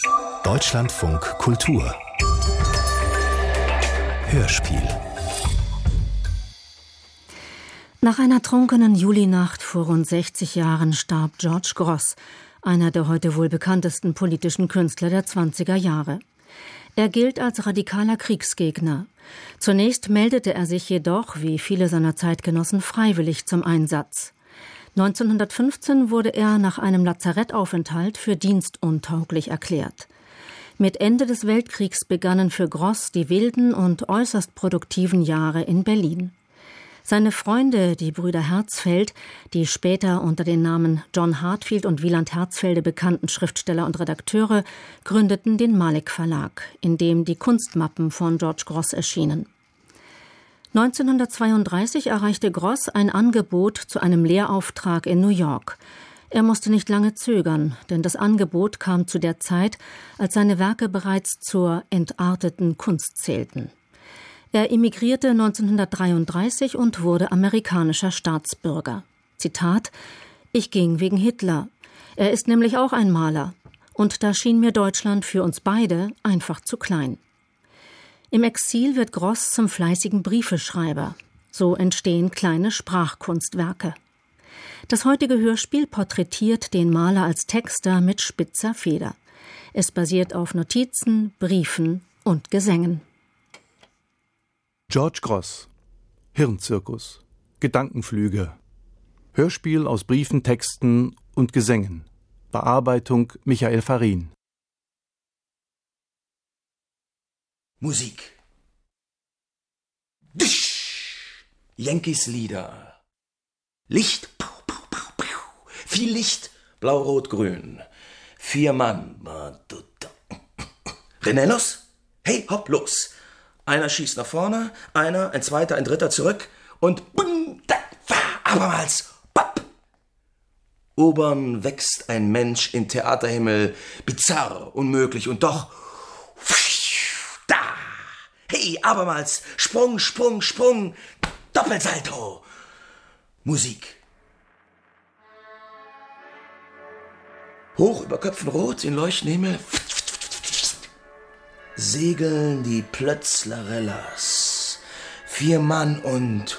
Deutschlandfunk Kultur Hörspiel. Nach einer trunkenen Julinacht vor rund 60 Jahren starb George Grosz, einer der heute wohl bekanntesten politischen Künstler der 20er Jahre. Er gilt als radikaler Kriegsgegner. Zunächst meldete er sich jedoch, wie viele seiner Zeitgenossen, freiwillig zum Einsatz. 1915 wurde er nach einem Lazarettaufenthalt für dienstuntauglich erklärt. Mit Ende des Weltkriegs begannen für Grosz die wilden und äußerst produktiven Jahre in Berlin. Seine Freunde, die Brüder Herzfeld, die später unter den Namen John Heartfield und Wieland Herzfelde bekannten Schriftsteller und Redakteure, gründeten den Malek Verlag, in dem die Kunstmappen von George Grosz erschienen. 1932 erreichte Grosz ein Angebot zu einem Lehrauftrag in New York. Er musste nicht lange zögern, denn das Angebot kam zu der Zeit, als seine Werke bereits zur entarteten Kunst zählten. Er emigrierte 1933 und wurde amerikanischer Staatsbürger. Zitat: »Ich ging wegen Hitler. Er ist nämlich auch ein Maler. Und da schien mir Deutschland für uns beide einfach zu klein.« Im Exil wird Grosz zum fleißigen Briefeschreiber. So entstehen kleine Sprachkunstwerke. Das heutige Hörspiel porträtiert den Maler als Texter mit spitzer Feder. Es basiert auf Notizen, Briefen und Gesängen. George Grosz, Hirnzirkus, Gedankenflüge, Hörspiel aus Briefen, Texten und Gesängen, Bearbeitung Michael Farin. Musik. Dusch. Yankees Lieder. Licht. Viel Licht. Blau, Rot, Grün. 4 Mann. Renellos. Hey, hopp, los. Einer schießt nach vorne, einer, ein zweiter, ein dritter zurück und bum, da, abermals, papp. Obern wächst ein Mensch in Theaterhimmel, bizarr, unmöglich und doch, da. Hey, abermals, Sprung, Sprung, Sprung, Doppelsalto. Musik. Hoch über Köpfen rot, in leuchtendem Himmel, segeln die Plötzlarellas. 4 Mann und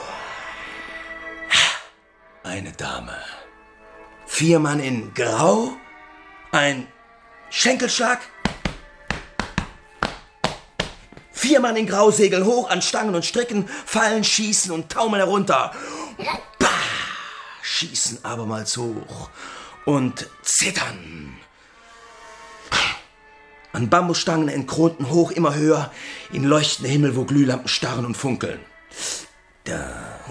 eine Dame. 4 Mann in Grau, ein Schenkelschlag. 4 Mann in Grau segeln hoch an Stangen und Stricken, fallen, schießen und taumeln herunter. Schießen abermals hoch und zittern. An Bambusstangen entkronten hoch immer höher, in leuchtenden Himmel, wo Glühlampen starren und funkeln. Da,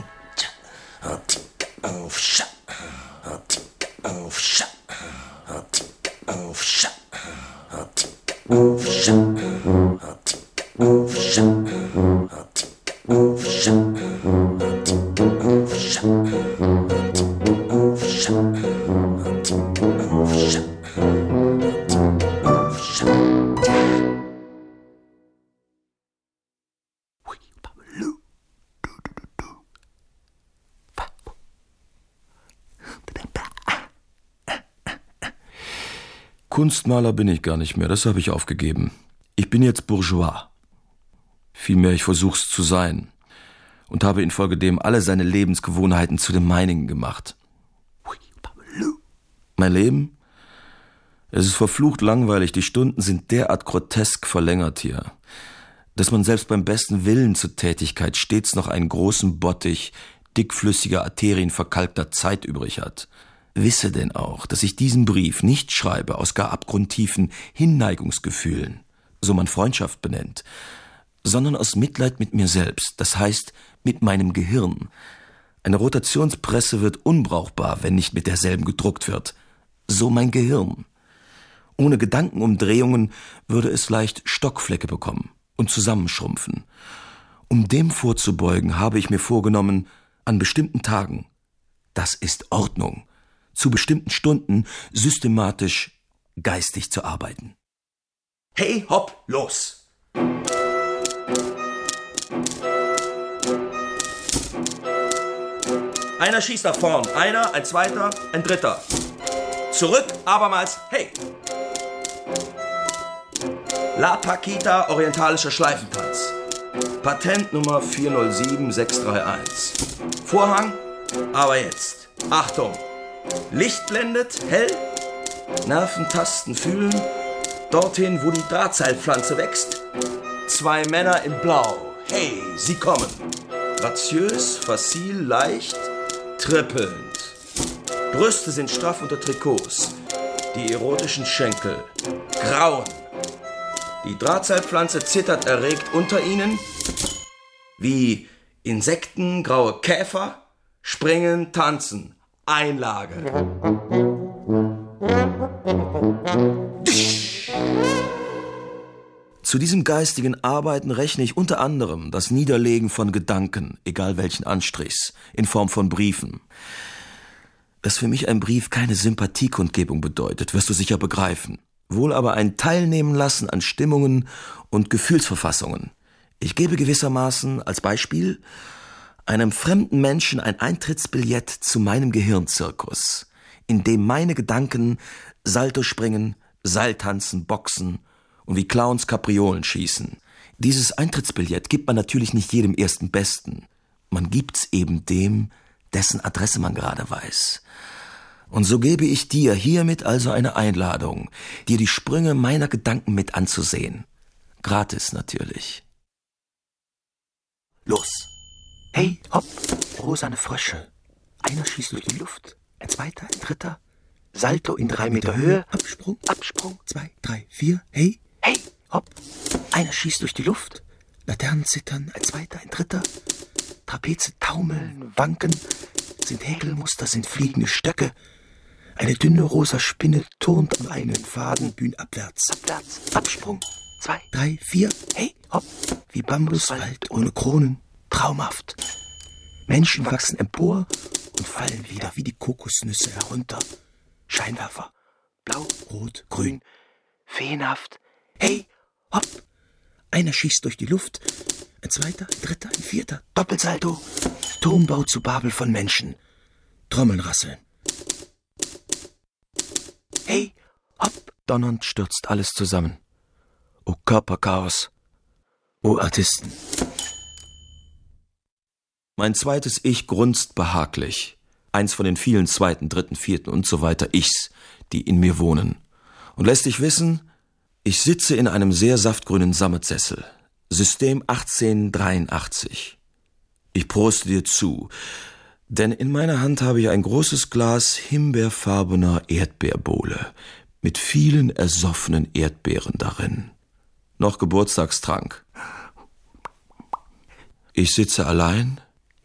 auf Scha, auf Scha, auf Scha, auf Scha, auf Scha, auf Scha, auf Scha, Kunstmaler bin ich gar nicht mehr, das habe ich aufgegeben. Ich bin jetzt Bourgeois. Vielmehr, ich versuch's zu sein. Und habe infolgedem alle seine Lebensgewohnheiten zu den meinigen gemacht. Mein Leben? Es ist verflucht langweilig, die Stunden sind derart grotesk verlängert hier, dass man selbst beim besten Willen zur Tätigkeit stets noch einen großen Bottich dickflüssiger, arterienverkalkter Zeit übrig hat. Wisse denn auch, dass ich diesen Brief nicht schreibe aus gar abgrundtiefen Hinneigungsgefühlen, so man Freundschaft benennt, sondern aus Mitleid mit mir selbst, das heißt mit meinem Gehirn. Eine Rotationspresse wird unbrauchbar, wenn nicht mit derselben gedruckt wird. So mein Gehirn. Ohne Gedankenumdrehungen würde es leicht Stockflecke bekommen und zusammenschrumpfen. Um dem vorzubeugen, habe ich mir vorgenommen, an bestimmten Tagen, das ist Ordnung, zu bestimmten Stunden systematisch geistig zu arbeiten. Hey, hopp, los! Einer schießt nach vorn, ein zweiter, ein dritter. Zurück, abermals, hey! La Paquita, orientalischer Schleifentanz. Patent Nummer 407631. Vorhang, aber jetzt. Achtung! Licht blendet, hell. Nerven tasten, fühlen. Dorthin, wo die Drahtseilpflanze wächst. 2 Männer in Blau. Hey, sie kommen. Graziös, facil, leicht, trippelnd. Brüste sind straff unter Trikots. Die erotischen Schenkel grauen. Die Drahtseilpflanze zittert erregt unter ihnen. Wie Insekten, graue Käfer, springen, tanzen. Einlage. Zu diesem geistigen Arbeiten rechne ich unter anderem das Niederlegen von Gedanken, egal welchen Anstrichs, in Form von Briefen. Dass für mich ein Brief keine Sympathiekundgebung bedeutet, wirst du sicher begreifen. Wohl aber ein Teilnehmen lassen an Stimmungen und Gefühlsverfassungen. Ich gebe gewissermaßen als Beispiel einem fremden Menschen ein Eintrittsbillett zu meinem Gehirnzirkus, in dem meine Gedanken Salto springen, Seiltanzen, boxen und wie Clowns Kapriolen schießen. Dieses Eintrittsbillett gibt man natürlich nicht jedem ersten Besten. Man gibt's eben dem, dessen Adresse man gerade weiß. Und so gebe ich dir hiermit also eine Einladung, dir die Sprünge meiner Gedanken mit anzusehen. Gratis natürlich. Los! Hey, hopp! Rosane Frösche. Einer schießt durch die Luft, ein zweiter, ein dritter. Salto in 3 Meter Höhe. Absprung, Absprung. 2, 3, 4. Hey, hey, hopp! Einer schießt durch die Luft. Laternen zittern, ein zweiter, ein dritter. Trapeze taumeln, wanken. Sind Häkelmuster, sind fliegende Stöcke. Eine dünne rosa Spinne turnt an einen Faden bühnenabwärts. Abwärts, Absprung. 2, 3, 4. Hey, hopp! Wie Bambuswald ohne Kronen. Traumhaft. Menschen wachsen empor und fallen wieder wie die Kokosnüsse herunter. Scheinwerfer. Blau, rot, grün. Feenhaft. Hey, hopp! Einer schießt durch die Luft. Ein zweiter, ein dritter, ein vierter. Doppelsalto. Turmbau zu Babel von Menschen. Trommeln rasseln. Hey, hopp! Donnernd stürzt alles zusammen. O Körperchaos. O Artisten. Mein zweites Ich grunzt behaglich. Eins von den vielen zweiten, dritten, vierten und so weiter Ichs, die in mir wohnen. Und lässt dich wissen, ich sitze in einem sehr saftgrünen Sammetsessel. System 1883. Ich proste dir zu, denn in meiner Hand habe ich ein großes Glas himbeerfarbener Erdbeerbowle mit vielen ersoffenen Erdbeeren darin. Noch Geburtstagstrank. Ich sitze allein,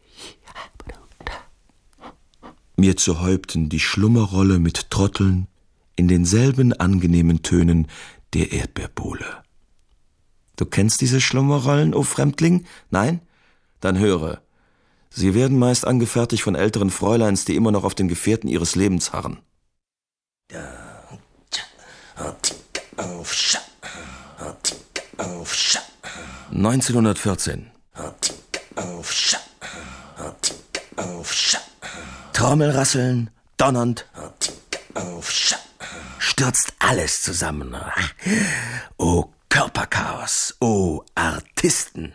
mir zu Häupten die Schlummerrolle mit Trotteln in denselben angenehmen Tönen der Erdbeerbowle. Du kennst diese Schlummerrollen, o Fremdling? Nein? Dann höre. Sie werden meist angefertigt von älteren Fräuleins, die immer noch auf den Gefährten ihres Lebens harren. 1914. Trommelrasseln, donnernd, stürzt alles zusammen. O Körperchaos, o Artisten.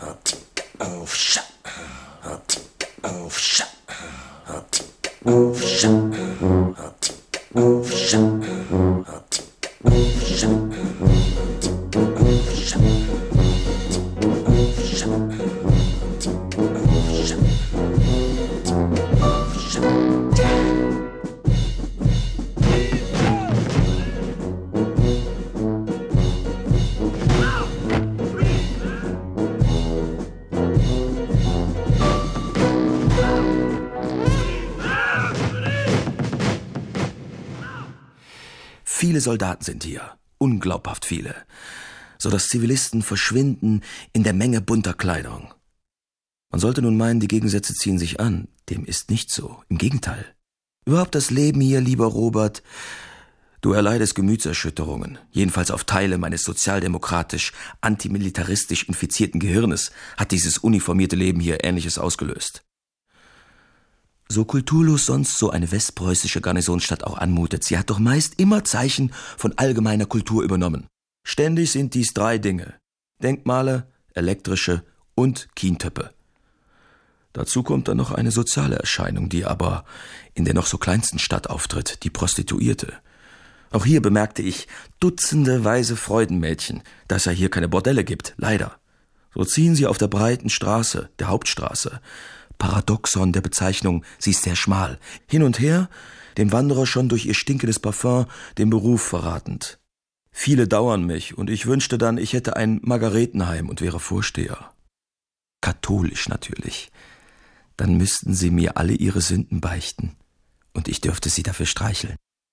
Viele Soldaten sind hier, unglaubhaft viele, so dass Zivilisten verschwinden in der Menge bunter Kleidung. Man sollte nun meinen, die Gegensätze ziehen sich an. Dem ist nicht so, im Gegenteil. Überhaupt das Leben hier, lieber Robert, du erleidest Gemütserschütterungen, jedenfalls auf Teile meines sozialdemokratisch, antimilitaristisch infizierten Gehirnes hat dieses uniformierte Leben hier Ähnliches ausgelöst. So kulturlos sonst so eine westpreußische Garnisonsstadt auch anmutet, sie hat doch meist immer Zeichen von allgemeiner Kultur übernommen. Ständig sind dies 3 Dinge: Denkmale, elektrische und Kientöppe. Dazu kommt dann noch eine soziale Erscheinung, die aber in der noch so kleinsten Stadt auftritt, die Prostituierte. Auch hier bemerkte ich dutzende weiße Freudenmädchen, da es ja hier keine Bordelle gibt, leider. So ziehen sie auf der breiten Straße, der Hauptstraße. Paradoxon der Bezeichnung, sie ist sehr schmal. Hin und her, dem Wanderer schon durch ihr stinkendes Parfum den Beruf verratend. Viele dauern mich, und ich wünschte dann, ich hätte ein Margaretenheim und wäre Vorsteher. Katholisch natürlich. Dann müssten sie mir alle ihre Sünden beichten, und ich dürfte sie dafür streicheln.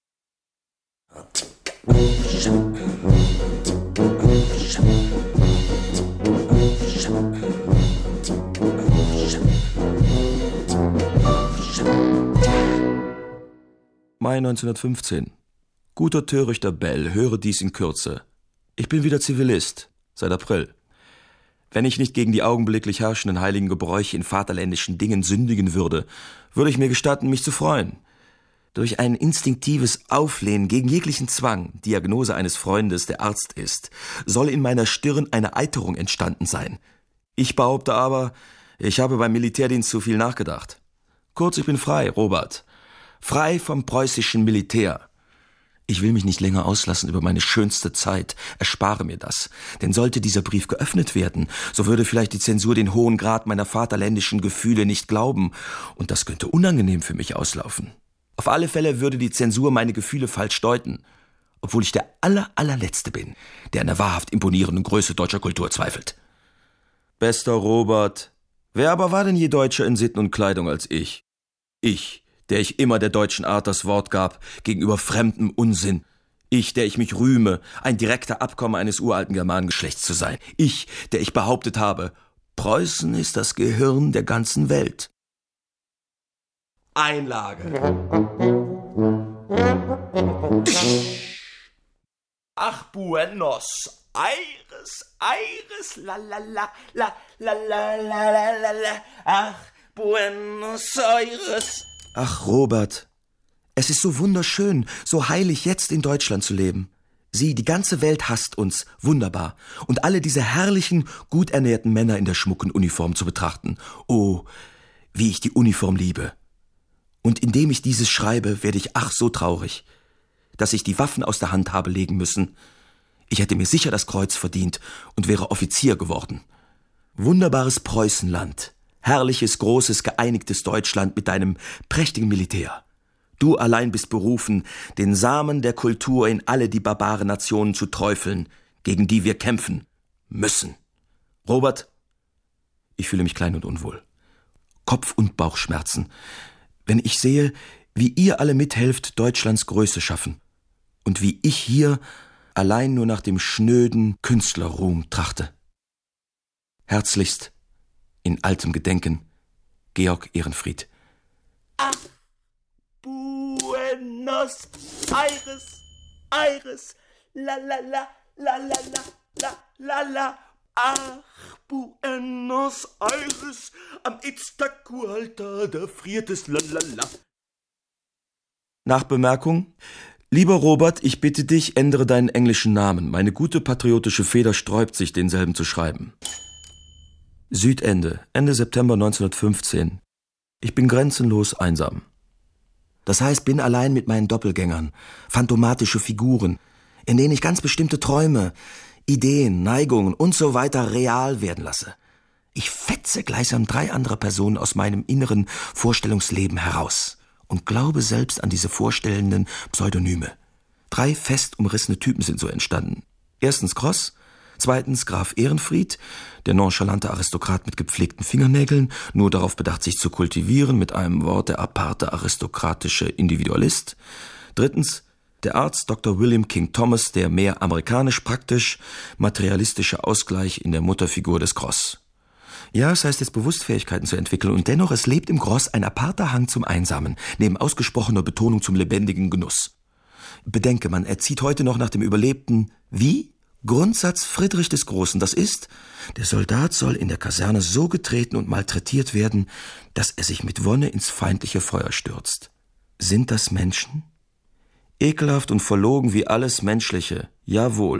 Mai 1915. Guter törichter Bell, höre dies in Kürze. Ich bin wieder Zivilist, seit April. Wenn ich nicht gegen die augenblicklich herrschenden heiligen Gebräuche in vaterländischen Dingen sündigen würde, würde ich mir gestatten, mich zu freuen. Durch ein instinktives Auflehnen gegen jeglichen Zwang, Diagnose eines Freundes, der Arzt ist, soll in meiner Stirn eine Eiterung entstanden sein. Ich behaupte aber, ich habe beim Militärdienst zu viel nachgedacht. Kurz, ich bin frei, Robert. Frei vom preußischen Militär. Ich will mich nicht länger auslassen über meine schönste Zeit, erspare mir das. Denn sollte dieser Brief geöffnet werden, so würde vielleicht die Zensur den hohen Grad meiner vaterländischen Gefühle nicht glauben, und das könnte unangenehm für mich auslaufen. Auf alle Fälle würde die Zensur meine Gefühle falsch deuten, obwohl ich der allerletzte bin, der an der wahrhaft imponierenden Größe deutscher Kultur zweifelt. Bester Robert, wer aber war denn je Deutscher in Sitten und Kleidung als ich? Ich, der ich immer der deutschen Art das Wort gab, gegenüber fremdem Unsinn. Ich, der ich mich rühme, ein direkter Abkommen eines uralten Germanengeschlechts zu sein. Ich, der ich behauptet habe, Preußen ist das Gehirn der ganzen Welt. Einlage. Ach, Buenos Aires, la la la la la la la la la. Ach, Buenos Aires. Ach, Robert, es ist so wunderschön, so heilig jetzt in Deutschland zu leben. Sieh, die ganze Welt hasst uns, wunderbar. Und alle diese herrlichen, gut ernährten Männer in der schmucken Uniform zu betrachten. Oh, wie ich die Uniform liebe. Und indem ich dieses schreibe, werde ich ach so traurig, dass ich die Waffen aus der Hand habe legen müssen. Ich hätte mir sicher das Kreuz verdient und wäre Offizier geworden. Wunderbares Preußenland, herrliches, großes, geeinigtes Deutschland mit deinem prächtigen Militär. Du allein bist berufen, den Samen der Kultur in alle die barbaren Nationen zu träufeln, gegen die wir kämpfen müssen. Robert, ich fühle mich klein und unwohl. Kopf- und Bauchschmerzen, wenn ich sehe, wie ihr alle mithelft, Deutschlands Größe schaffen und wie ich hier allein nur nach dem schnöden Künstlerruhm trachte. Herzlichst, in altem Gedenken, Georg Ehrenfried. Ach, Buenos Aires, la la la la la la la la. Ach, Buenos Aires, am Iztaccua-Altar, da friert es, lalala. Nachbemerkung: Lieber Robert, ich bitte dich, ändere deinen englischen Namen. Meine gute patriotische Feder sträubt sich, denselben zu schreiben. Südende, Ende September 1915. Ich bin grenzenlos einsam. Das heißt, bin allein mit meinen Doppelgängern, phantomatische Figuren, in denen ich ganz bestimmte Träume, Ideen, Neigungen und so weiter real werden lasse. Ich fetze gleichsam 3 andere Personen aus meinem inneren Vorstellungsleben heraus und glaube selbst an diese vorstellenden Pseudonyme. 3 fest umrissene Typen sind so entstanden. Erstens Gross, zweitens Graf Ehrenfried, der nonchalante Aristokrat mit gepflegten Fingernägeln, nur darauf bedacht, sich zu kultivieren, mit einem Wort der aparte aristokratische Individualist. Drittens der Arzt Dr. William King Thomas, der mehr amerikanisch praktisch, materialistische Ausgleich in der Mutterfigur des Gross. Ja, es heißt jetzt bewusst Fähigkeiten zu entwickeln, und dennoch es lebt im Gross ein aparter Hang zum Einsamen, neben ausgesprochener Betonung zum lebendigen Genuss. Bedenke, man erzieht heute noch nach dem überlebten Grundsatz Friedrich des Großen, das ist, der Soldat soll in der Kaserne so getreten und malträtiert werden, dass er sich mit Wonne ins feindliche Feuer stürzt. Sind das Menschen? Ekelhaft und verlogen wie alles Menschliche, jawohl.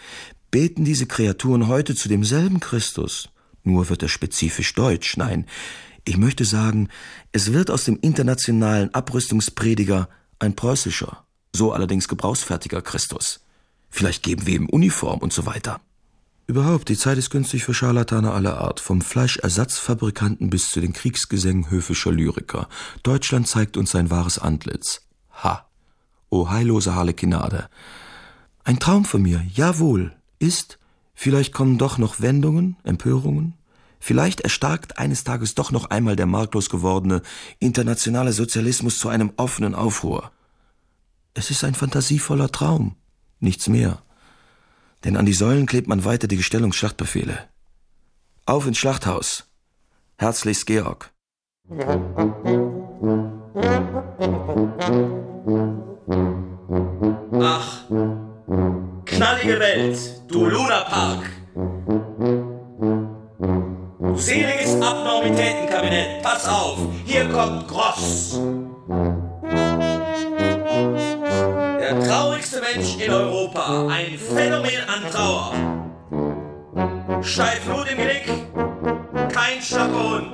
Beten diese Kreaturen heute zu demselben Christus? Nur wird er spezifisch deutsch. Nein, ich möchte sagen, es wird aus dem internationalen Abrüstungsprediger ein preußischer, so allerdings gebrauchsfertiger Christus. Vielleicht geben wir ihm Uniform und so weiter. Überhaupt, die Zeit ist günstig für Scharlatane aller Art, vom Fleischersatzfabrikanten bis zu den Kriegsgesängen höfischer Lyriker. Deutschland zeigt uns sein wahres Antlitz. Ha! O heillose Harlekinade! Ein Traum von mir, jawohl, ist, vielleicht kommen doch noch Wendungen, Empörungen, vielleicht erstarkt eines Tages doch noch einmal der marklos gewordene internationale Sozialismus zu einem offenen Aufruhr. Es ist ein fantasievoller Traum, nichts mehr. Denn an die Säulen klebt man weiter die Gestellungsschlachtbefehle. Auf ins Schlachthaus. Herzlichst Georg. Ach, knallige Welt, du Lunapark. Du seliges Abnormitätenkabinett, pass auf, hier kommt Gross. Der traurigste Mensch in Europa, ein Phänomen an Trauer. Steif Blut im Genick, kein Schlapperhund.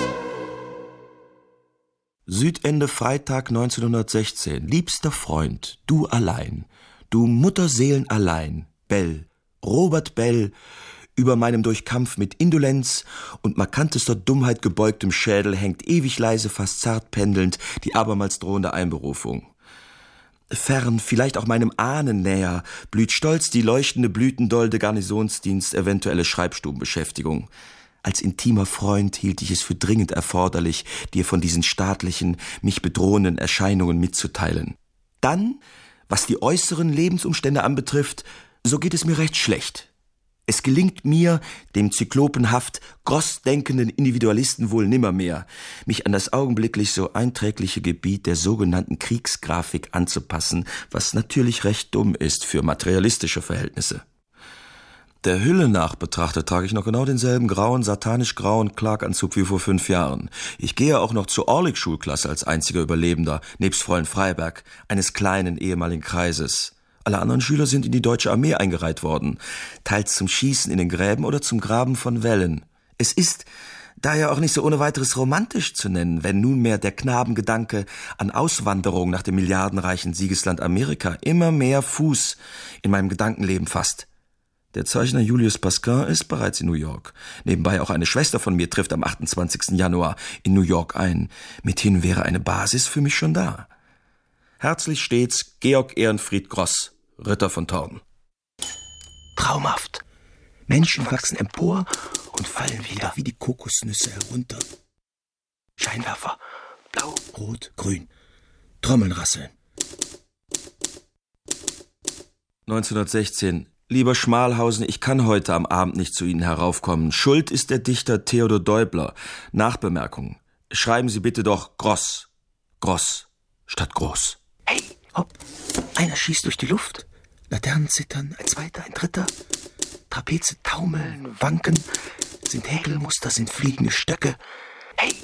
Südende, Freitag 1916. Liebster Freund, du allein, du Mutterseelen allein, Bell, Robert Bell, über meinem durch Kampf mit Indolenz und markantester Dummheit gebeugtem Schädel hängt ewig leise, fast zart pendelnd die abermals drohende Einberufung. Fern, vielleicht auch meinem Ahnen näher, blüht stolz die leuchtende Blütendolde Garnisonsdienst, eventuelle Schreibstubenbeschäftigung. Als intimer Freund hielt ich es für dringend erforderlich, dir von diesen staatlichen, mich bedrohenden Erscheinungen mitzuteilen. Dann, was die äußeren Lebensumstände anbetrifft, so geht es mir recht schlecht. Es gelingt mir, dem zyklopenhaft großdenkenden Individualisten wohl nimmermehr, mich an das augenblicklich so einträgliche Gebiet der sogenannten Kriegsgrafik anzupassen, was natürlich recht dumm ist für materialistische Verhältnisse. Der Hülle nach betrachtet trage ich noch genau denselben grauen, satanisch grauen Clark-Anzug wie vor 5 Jahren. Ich gehe auch noch zur Orlik-Schulklasse als einziger Überlebender, nebst Fräulein Freiberg, eines kleinen ehemaligen Kreises. Alle anderen Schüler sind in die deutsche Armee eingereiht worden, teils zum Schießen in den Gräben oder zum Graben von Wellen. Es ist daher auch nicht so ohne weiteres romantisch zu nennen, wenn nunmehr der Knabengedanke an Auswanderung nach dem milliardenreichen Siegesland Amerika immer mehr Fuß in meinem Gedankenleben fasst. Der Zeichner Julius Pasquin ist bereits in New York. Nebenbei auch eine Schwester von mir trifft am 28. Januar in New York ein. Mithin wäre eine Basis für mich schon da. Herzlich stets Georg Ehrenfried Gross, Ritter von Thorn. Traumhaft. Menschen wachsen empor und fallen wieder wie die Kokosnüsse herunter. Scheinwerfer. Blau, rot, grün. Trommeln rasseln. 1916. Lieber Schmalhausen, ich kann heute am Abend nicht zu Ihnen heraufkommen. Schuld ist der Dichter Theodor Deubler. Nachbemerkung. Schreiben Sie bitte doch Gross. Gross statt Groß. Hey, hopp. Einer schießt durch die Luft. Laternen zittern, ein zweiter, ein dritter. Trapeze taumeln, wanken. Sind Häkelmuster, sind fliegende Stöcke. Hey.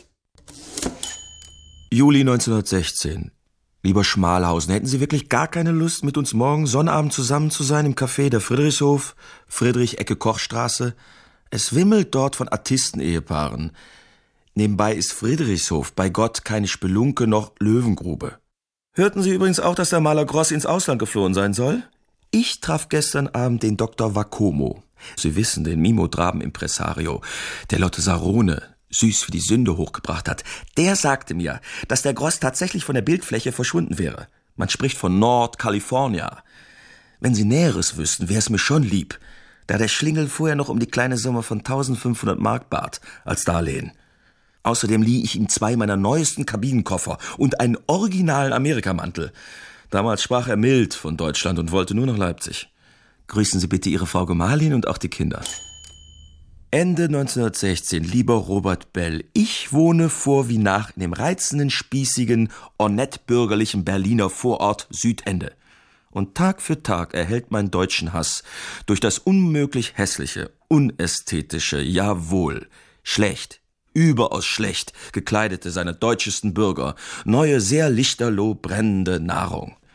Juli 1916. Lieber Schmalhausen, hätten Sie wirklich gar keine Lust, mit uns morgen Sonnabend zusammen zu sein im Café der Friedrichshof, Friedrich-Ecke-Koch-Straße? Es wimmelt dort von Artisten-Ehepaaren. Nebenbei ist Friedrichshof bei Gott keine Spelunke noch Löwengrube. Hörten Sie übrigens auch, dass der Maler Gross ins Ausland geflohen sein soll? Ich traf gestern Abend den Dr. Vacomo. Sie wissen, den Mimodraben-Impresario, der Lotte Sarone süß wie die Sünde hochgebracht hat. Der sagte mir, dass der Gross tatsächlich von der Bildfläche verschwunden wäre. Man spricht von Nordcalifornia. Wenn Sie Näheres wüssten, wäre es mir schon lieb, da der Schlingel vorher noch um die kleine Summe von 1500 Mark bat als Darlehen. Außerdem lieh ich ihm 2 meiner neuesten Kabinenkoffer und einen originalen Amerikamantel. Damals sprach er mild von Deutschland und wollte nur nach Leipzig. Grüßen Sie bitte Ihre Frau Gemahlin und auch die Kinder. Ende 1916, lieber Robert Bell, ich wohne vor wie nach in dem reizenden, spießigen, ornett-bürgerlichen Berliner Vorort Südende. Und Tag für Tag erhält mein deutschen Hass durch das unmöglich hässliche, unästhetische, jawohl, schlecht, überaus schlecht gekleidete seiner deutschesten Bürger neue, sehr lichterloh brennende Nahrung.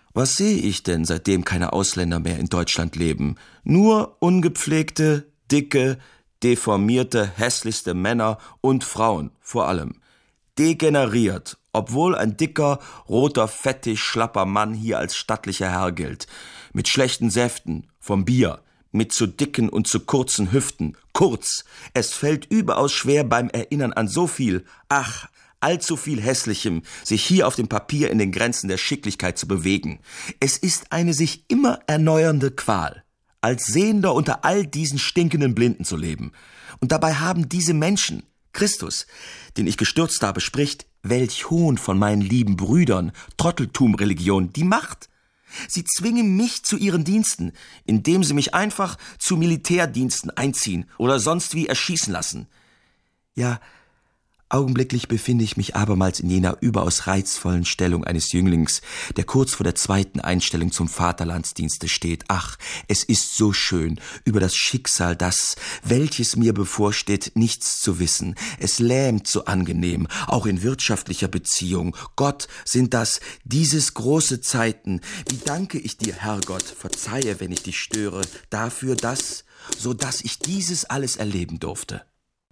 Was sehe ich denn, seitdem keine Ausländer mehr in Deutschland leben? Nur ungepflegte, dicke, deformierte, hässlichste Männer und Frauen vor allem. Degeneriert, obwohl ein dicker, roter, fettig, schlapper Mann hier als stattlicher Herr gilt. Mit schlechten Säften, vom Bier, mit zu dicken und zu kurzen Hüften. Kurz, es fällt überaus schwer beim Erinnern an so viel, allzu viel Hässlichem, sich hier auf dem Papier in den Grenzen der Schicklichkeit zu bewegen. Es ist eine sich immer erneuernde Qual, als Sehender unter all diesen stinkenden Blinden zu leben. Und dabei haben diese Menschen, Christus, den ich gestürzt habe, spricht, welch Hohn von meinen lieben Brüdern, Trotteltum-Religion, die Macht. Sie zwingen mich zu ihren Diensten, indem sie mich einfach zu Militärdiensten einziehen oder sonst wie erschießen lassen. Ja, augenblicklich befinde ich mich abermals in jener überaus reizvollen Stellung eines Jünglings, der kurz vor der zweiten Einstellung zum Vaterlandsdienste steht. Ach, es ist so schön, über das Schicksal, welches mir bevorsteht, nichts zu wissen. Es lähmt so angenehm, auch in wirtschaftlicher Beziehung. Gott, sind dieses große Zeiten. Wie danke ich dir, Herrgott, verzeihe, wenn ich dich störe, dafür, so dass ich dieses alles erleben durfte.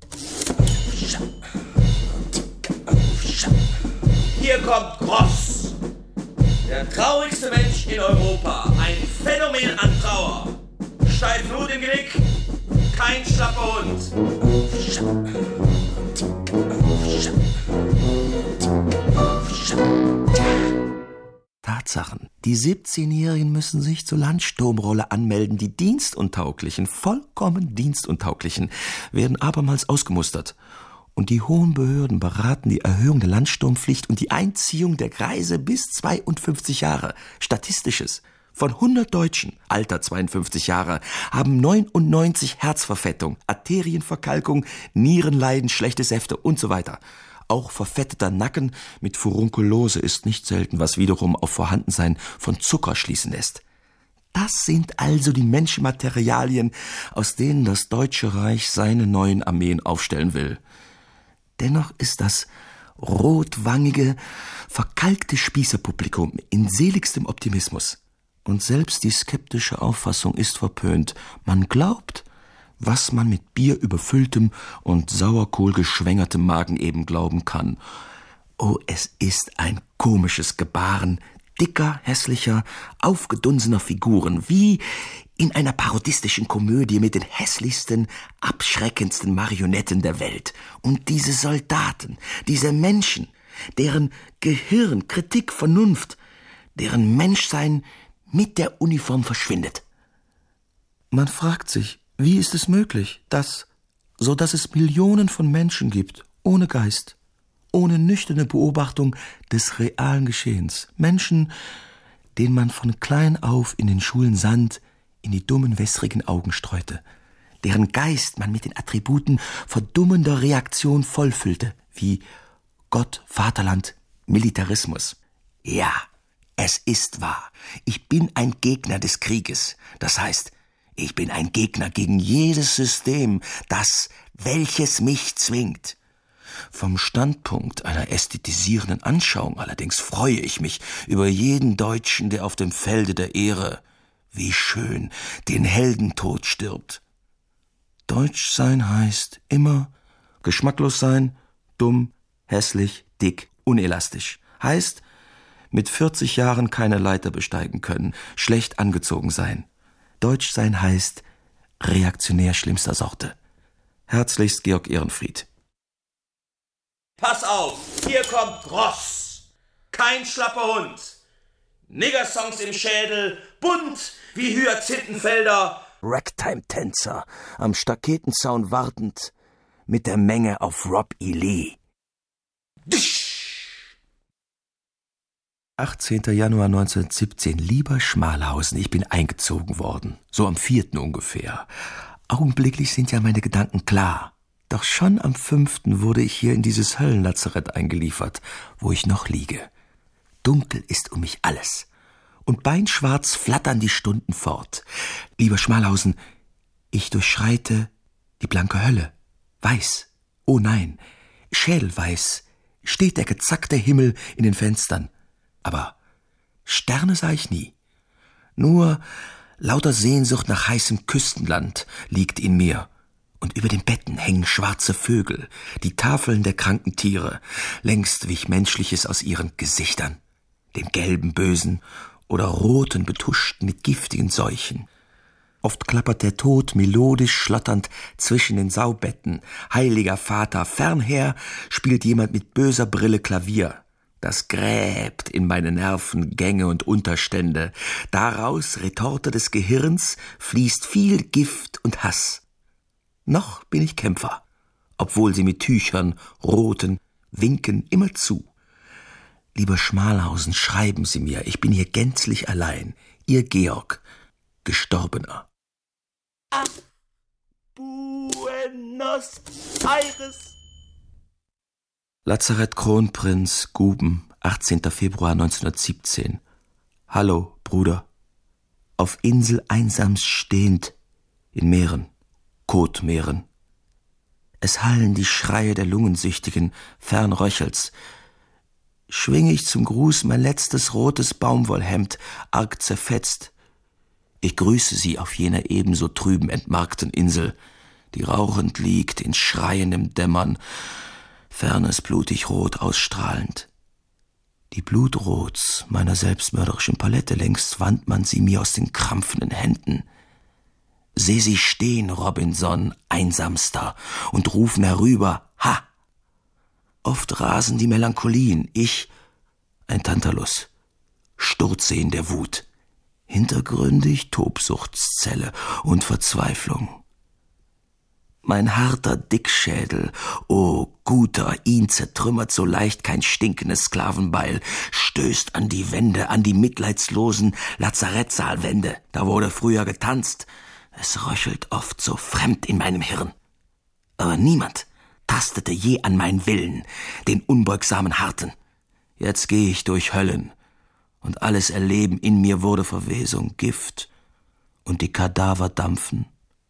Hier kommt Gross, der traurigste Mensch in Europa, ein Phänomen an Trauer. Steif Blut im Genick, kein schlapper Hund. Tatsachen. Die 17-Jährigen müssen sich zur Landsturmrolle anmelden. Die Dienstuntauglichen, vollkommen Dienstuntauglichen, werden abermals ausgemustert. Und die hohen Behörden beraten die Erhöhung der Landsturmpflicht und die Einziehung der Greise bis 52 Jahre. Statistisches. Von 100 Deutschen, Alter 52 Jahre, haben 99 Herzverfettung, Arterienverkalkung, Nierenleiden, schlechte Säfte und so weiter. Auch verfetteter Nacken mit Furunkulose ist nicht selten, was wiederum auf Vorhandensein von Zucker schließen lässt. Das sind also die Menschenmaterialien, aus denen das Deutsche Reich seine neuen Armeen aufstellen will. Dennoch ist das rotwangige, verkalkte Spießerpublikum in seligstem Optimismus. Und selbst die skeptische Auffassung ist verpönt. Man glaubt, was man mit Bier überfülltem und Sauerkohl geschwängertem Magen eben glauben kann. Oh, es ist ein komisches Gebaren dicker, hässlicher, aufgedunsener Figuren, wie in einer parodistischen Komödie mit den hässlichsten, abschreckendsten Marionetten der Welt. Und diese Soldaten, diese Menschen, deren Gehirn, Kritik, Vernunft, deren Menschsein mit der Uniform verschwindet. Man fragt sich, wie ist es möglich, dass es Millionen von Menschen gibt, ohne Geist, ohne nüchterne Beobachtung des realen Geschehens. Menschen, denen man von klein auf in den Schulen Sand in die dummen, wässrigen Augen streute, deren Geist man mit den Attributen verdummender Reaktion vollfüllte, wie Gott, Vaterland, Militarismus. Ja, es ist wahr, ich bin ein Gegner des Krieges. Das heißt, ich bin ein Gegner gegen jedes System, welches mich zwingt. Vom Standpunkt einer ästhetisierenden Anschauung allerdings freue ich mich über jeden Deutschen, der auf dem Felde der Ehre, wie schön, den Heldentod stirbt. Deutsch sein heißt immer geschmacklos sein, dumm, hässlich, dick, unelastisch. Heißt, mit 40 Jahren keine Leiter besteigen können, schlecht angezogen sein. Deutsch sein heißt reaktionär schlimmster Sorte. Herzlichst Georg Ehrenfried. Pass auf, hier kommt Gross. Kein schlapper Hund. Niggersongs im Schädel, bunt wie Hyazinthenfelder. Ragtime-Tänzer am Staketenzaun wartend mit der Menge auf Rob E. Lee. 18. Januar 1917. Lieber Schmalhausen, ich bin eingezogen worden. So am 4. ungefähr. Augenblicklich sind ja meine Gedanken klar. Doch schon am 5. wurde ich hier in dieses Höllenlazarett eingeliefert, wo ich noch liege. Dunkel ist um mich alles. Und beinschwarz flattern die Stunden fort. Lieber Schmalhausen, ich durchschreite die blanke Hölle. Weiß, oh nein, schädelweiß steht der gezackte Himmel in den Fenstern. Aber Sterne sah ich nie. Nur lauter Sehnsucht nach heißem Küstenland liegt in mir. Und über den Betten hängen schwarze Vögel, die Tafeln der kranken Tiere. Längst wich Menschliches aus ihren Gesichtern, den gelben Bösen oder roten betuscht mit giftigen Seuchen. Oft klappert der Tod melodisch schlotternd zwischen den Saubetten. Heiliger Vater, fernher spielt jemand mit böser Brille Klavier. Das gräbt in meine Nerven Gänge und Unterstände. Daraus, Retorte des Gehirns, fließt viel Gift und Hass. Noch bin ich Kämpfer, obwohl sie mit Tüchern, roten, winken immer zu. Lieber Schmalhausen, schreiben Sie mir, ich bin hier gänzlich allein. Ihr Georg, Gestorbener. Buenos Aires. Lazarett Kronprinz, Guben, 18. Februar 1917. Hallo, Bruder. Auf Insel einsamst stehend, in Meeren, Kotmeeren. Es hallen die Schreie der Lungensüchtigen, fern Röchels. Schwinge ich zum Gruß mein letztes rotes Baumwollhemd, arg zerfetzt. Ich grüße sie auf jener ebenso trüben entmarkten Insel, die rauchend liegt in schreiendem Dämmern, fernes blutig Rot ausstrahlend. Die Blutrots meiner selbstmörderischen Palette, längst wand man sie mir aus den krampfenden Händen. Seh sie stehen, Robinson, einsamster, und rufen herüber, ha! Oft rasen die Melancholien, ich, ein Tantalus, stürze in der Wut. Hintergründig Tobsuchtszelle und Verzweiflung. Mein harter Dickschädel, oh Guter, ihn zertrümmert so leicht kein stinkendes Sklavenbeil, stößt an die Wände, an die mitleidslosen Lazarettsaalwände, da wurde früher getanzt. Es röchelt oft so fremd in meinem Hirn. Aber niemand tastete je an meinen Willen, den unbeugsamen Harten. Jetzt gehe ich durch Höllen, und alles Erleben in mir wurde Verwesung, Gift, und die Kadaver dampfen.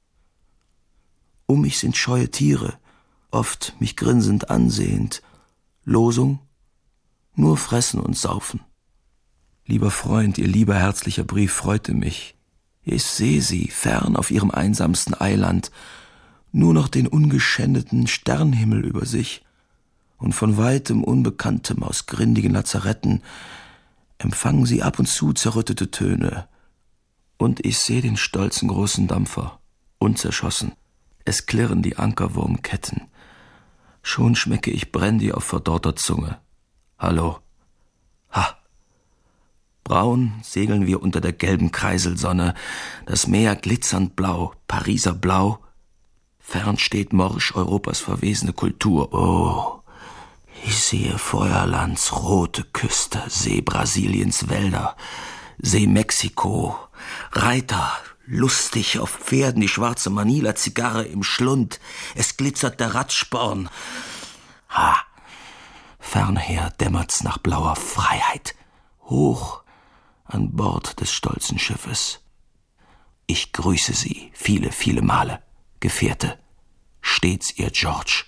Um mich sind scheue Tiere, oft mich grinsend ansehend. Losung, nur fressen und saufen. Lieber Freund, ihr lieber herzlicher Brief freute mich. Ich sehe sie, fern auf ihrem einsamsten Eiland, nur noch den ungeschändeten Sternhimmel über sich, und von weitem Unbekanntem aus grindigen Lazaretten empfangen sie ab und zu zerrüttete Töne, und ich seh den stolzen großen Dampfer, unzerschossen. Es klirren die Ankerwurmketten. Schon schmecke ich Brandy auf verdorrter Zunge. Hallo. Ha. Braun segeln wir unter der gelben Kreiselsonne, das Meer glitzernd blau, Pariser Blau. Fern steht morsch Europas verwesene Kultur. Oh, ich sehe Feuerlands rote Küste, seh Brasiliens Wälder, seh Mexiko, Reiter, lustig auf Pferden, die schwarze Manila-Zigarre im Schlund. Es glitzert der Radsporn. Ha! Fernher dämmert's nach blauer Freiheit. Hoch an Bord des stolzen Schiffes. Ich grüße Sie viele, viele Male, Gefährte. Stets Ihr George.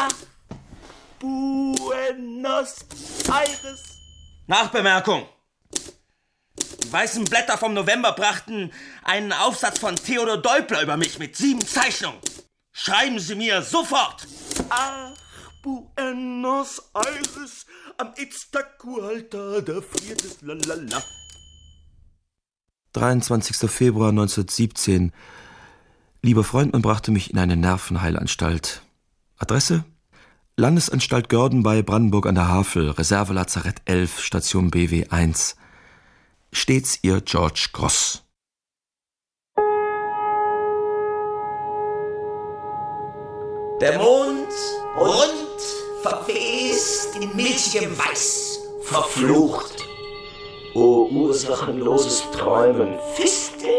Buenos Aires. Nachbemerkung. Die weißen Blätter vom November brachten einen Aufsatz von Theodor Deubler über mich mit 7 Zeichnungen. Schreiben Sie mir sofort. Ach, Buenos Aires, am Iztacualta, da friert es lalala. 23. Februar 1917. Lieber Freund, man brachte mich in eine Nervenheilanstalt. Adresse? Landesanstalt Görden bei Brandenburg an der Havel, Reserve Lazarett 11, Station BW 1. Stets Ihr George Gross. Der Mond rund, verwest in milchigem Weiß, verflucht. O ursachenloses Träumen, fistelnd,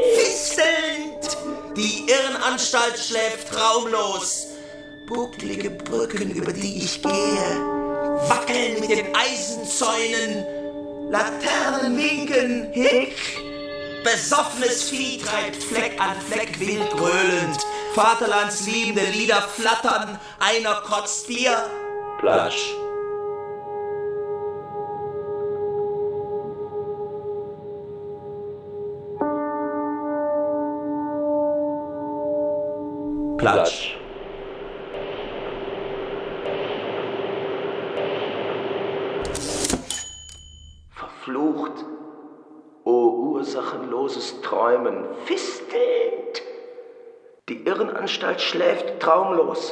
die Irrenanstalt schläft traumlos. Bucklige Brücken, über die ich gehe, wackeln mit den Eisenzäunen, Laternen winken, hick. Besoffenes Vieh treibt Fleck an Fleck wild gröhlend, vaterlandsliebende Lieder flattern, einer kotzt Bier, Platsch. Platsch. Verflucht, o ursachenloses Träumen, fistelnd. Die Irrenanstalt schläft traumlos.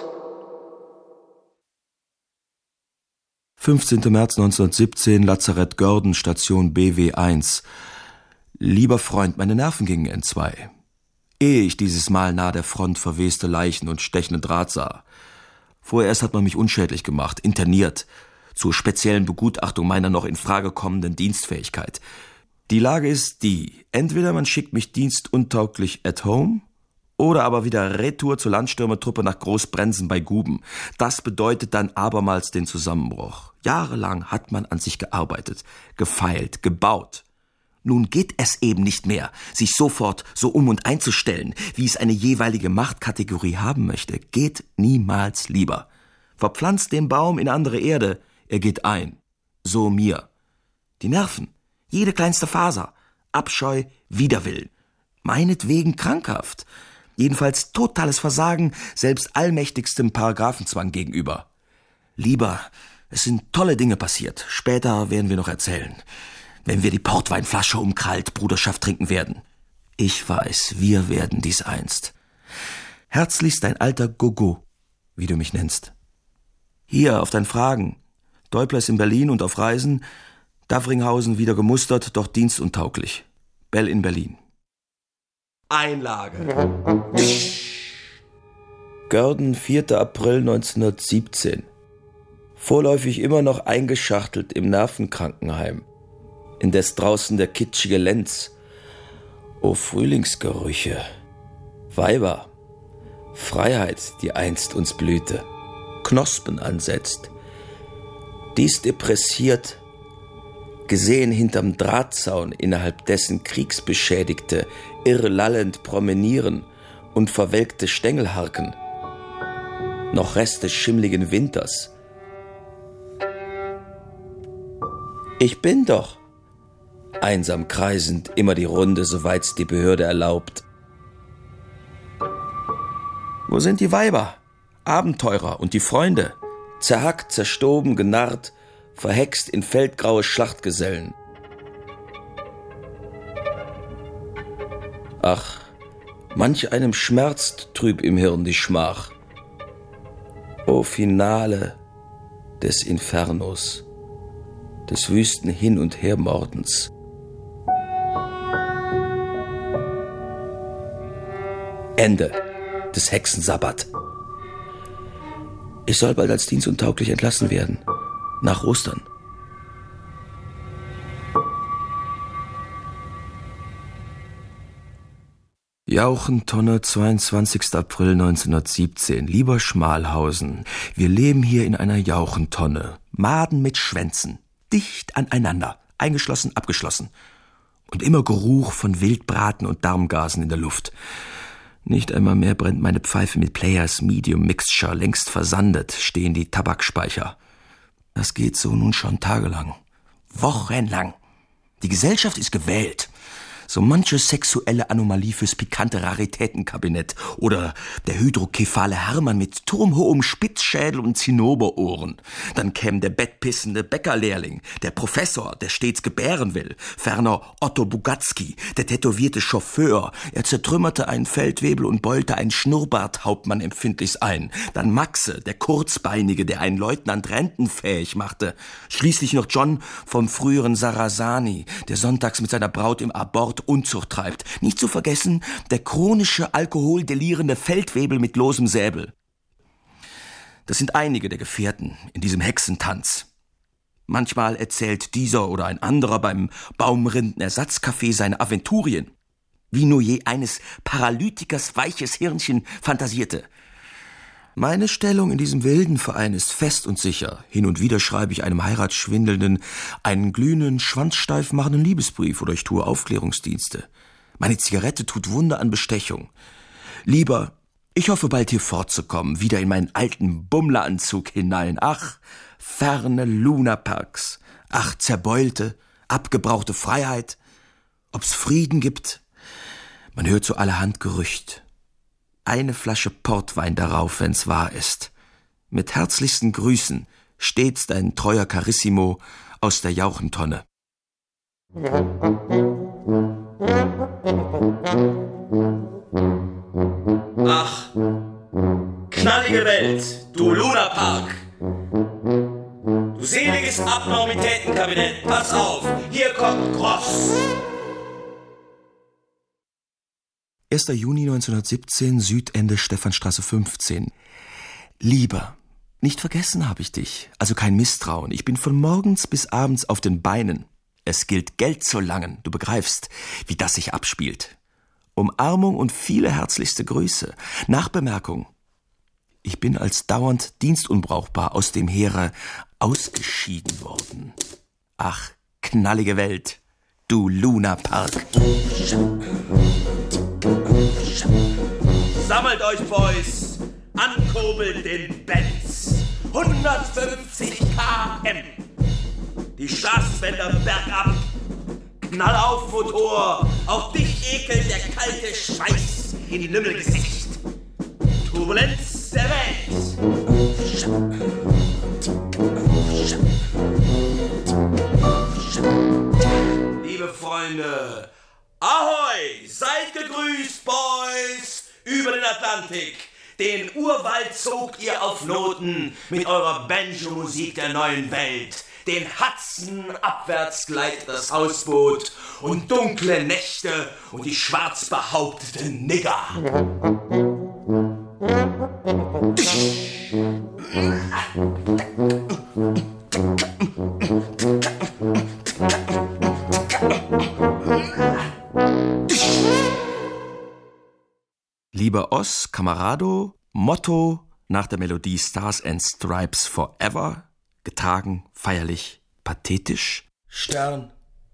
15. März 1917, Lazarett Görden, Station BW1. Lieber Freund, meine Nerven gingen entzwei. Ehe ich dieses Mal nahe der Front verweste Leichen und stechenden Draht sah. Vorerst hat man mich unschädlich gemacht, interniert, zur speziellen Begutachtung meiner noch in Frage kommenden Dienstfähigkeit. Die Lage ist die: Entweder man schickt mich dienstuntauglich at home, oder aber wieder retour zur Landstürmertruppe nach Großbrensen bei Guben. Das bedeutet dann abermals den Zusammenbruch. Jahrelang hat man an sich gearbeitet, gefeilt, gebaut. Nun geht es eben nicht mehr, sich sofort so um und einzustellen, wie es eine jeweilige Machtkategorie haben möchte. Geht niemals lieber. Verpflanzt den Baum in andere Erde, er geht ein. So mir. Die Nerven, jede kleinste Faser, Abscheu, Widerwillen. Meinetwegen krankhaft. Jedenfalls totales Versagen, selbst allmächtigstem Paragraphenzwang gegenüber. Lieber, es sind tolle Dinge passiert. Später werden wir noch erzählen. Wenn wir die Portweinflasche umkrallt Bruderschaft trinken werden. Ich weiß, wir werden dies einst. Herzlichst dein alter Gogo, wie du mich nennst. Hier auf dein Fragen. Deupler ist in Berlin und auf Reisen. Davringhausen wieder gemustert, doch dienstuntauglich. Bell in Berlin. Einlage. Görden, 4. April 1917. Vorläufig immer noch eingeschachtelt im Nervenkrankenheim. Indes draußen der kitschige Lenz. O Frühlingsgerüche. Weiber. Freiheit, die einst uns blühte. Knospen ansetzt. Dies depressiert. Gesehen hinterm Drahtzaun, innerhalb dessen Kriegsbeschädigte irrlallend promenieren und verwelkte Stängel harken. Noch Reste schimmligen Winters. Ich bin doch, einsam kreisend, immer die Runde, soweit's die Behörde erlaubt. Wo sind die Weiber, Abenteurer und die Freunde, zerhackt, zerstoben, genarrt, verhext in feldgraue Schlachtgesellen? Ach, manch einem schmerzt trüb im Hirn die Schmach. O Finale des Infernos, des wüsten Hin- und Hermordens. Ende des Hexensabbat. Ich soll bald als dienstuntauglich entlassen werden. Nach Ostern. Jauchentonne, 22. April 1917. Lieber Schmalhausen, wir leben hier in einer Jauchentonne. Maden mit Schwänzen. Dicht aneinander. Eingeschlossen, abgeschlossen. Und immer Geruch von Wildbraten und Darmgasen in der Luft. Nicht einmal mehr brennt meine Pfeife mit Players Medium Mixture. Längst versandet stehen die Tabakspeicher. Das geht so nun schon tagelang. Wochenlang. Die Gesellschaft ist gewählt. So manche sexuelle Anomalie fürs pikante Raritätenkabinett oder der hydrokephale Hermann mit turmhohem Spitzschädel und Zinnoberohren. Dann käme der bettpissende Bäckerlehrling, der Professor, der stets gebären will, ferner Otto Bugatski, der tätowierte Chauffeur. Er zertrümmerte einen Feldwebel und beulte einen Schnurrbarthauptmann empfindlichst ein. Dann Maxe, der Kurzbeinige, der einen Leutnant rentenfähig machte. Schließlich noch John vom früheren Sarasani, der sonntags mit seiner Braut im Abort Unzucht treibt. Nicht zu vergessen, der chronische, alkoholdelierende Feldwebel mit losem Säbel. Das sind einige der Gefährten in diesem Hexentanz. Manchmal erzählt dieser oder ein anderer beim Baumrindenersatzcafé seine Aventurien, wie nur je eines Paralytikers weiches Hirnchen fantasierte. Meine Stellung in diesem wilden Verein ist fest und sicher. Hin und wieder schreibe ich einem Heiratsschwindelnden einen glühenden, schwanzsteif machenden Liebesbrief oder ich tue Aufklärungsdienste. Meine Zigarette tut Wunder an Bestechung. Lieber, ich hoffe bald hier fortzukommen, wieder in meinen alten Bummleranzug hinein. Ach, ferne Lunaparks. Ach, zerbeulte, abgebrauchte Freiheit. Ob's Frieden gibt? Man hört so allerhand Gerücht. eine Flasche Portwein darauf, wenn's wahr ist. Mit herzlichsten Grüßen, stets dein treuer Carissimo aus der Jauchentonne. Ach, knallige Welt, du Lunapark. Du seliges Abnormitätenkabinett, pass auf, hier kommt Gross. 1. Juni 1917, Südende Stephanstraße 15. Lieber, nicht vergessen habe ich dich, also kein Misstrauen. Ich bin von morgens bis abends auf den Beinen. Es gilt Geld zu langen, du begreifst, wie das sich abspielt. Umarmung und viele herzlichste Grüße. Nachbemerkung. Ich bin als dauernd dienstunbrauchbar aus dem Heere ausgeschieden worden. Ach, knallige Welt, du Lunapark. Sammelt euch, Boys, ankurbelt den Benz. 150 km. Die Straßenbänder bergab. Knall auf, Motor. Auf dich ekelt der kalte Schweiß in Lümmelgesicht. Turbulenz der Welt. Liebe Freunde, ahoi, seid gegrüßt, Boys, über den Atlantik. Den Urwald zogt ihr auf Noten mit eurer Banjo-Musik der neuen Welt. Den Hudson abwärts gleitet das Hausboot und dunkle Nächte und die schwarz behaupteten Nigger. Lieber Oss, Camarado, Motto nach der Melodie Stars and Stripes Forever, getragen, feierlich, pathetisch. Stern,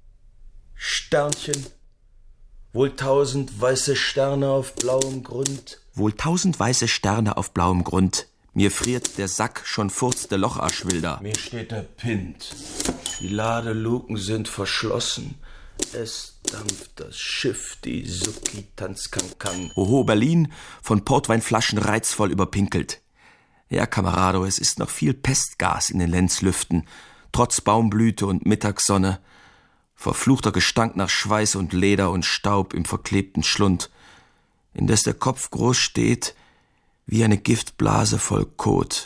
Sternchen, wohl 1000 weiße Sterne auf blauem Grund. Wohl 1000 weiße Sterne auf blauem Grund. Mir friert der Sack, schon furzt der Locharsch wilder. Mir steht der Pint. Die Ladeluken sind verschlossen. Es dampft das Schiff, die Suki tanzt Kankang. Oho, Berlin, von Portweinflaschen reizvoll überpinkelt. Ja, Camarado, es ist noch viel Pestgas in den Lenzlüften, trotz Baumblüte und Mittagssonne. Verfluchter Gestank nach Schweiß und Leder und Staub im verklebten Schlund, indes der Kopf groß steht, wie eine Giftblase voll Kot.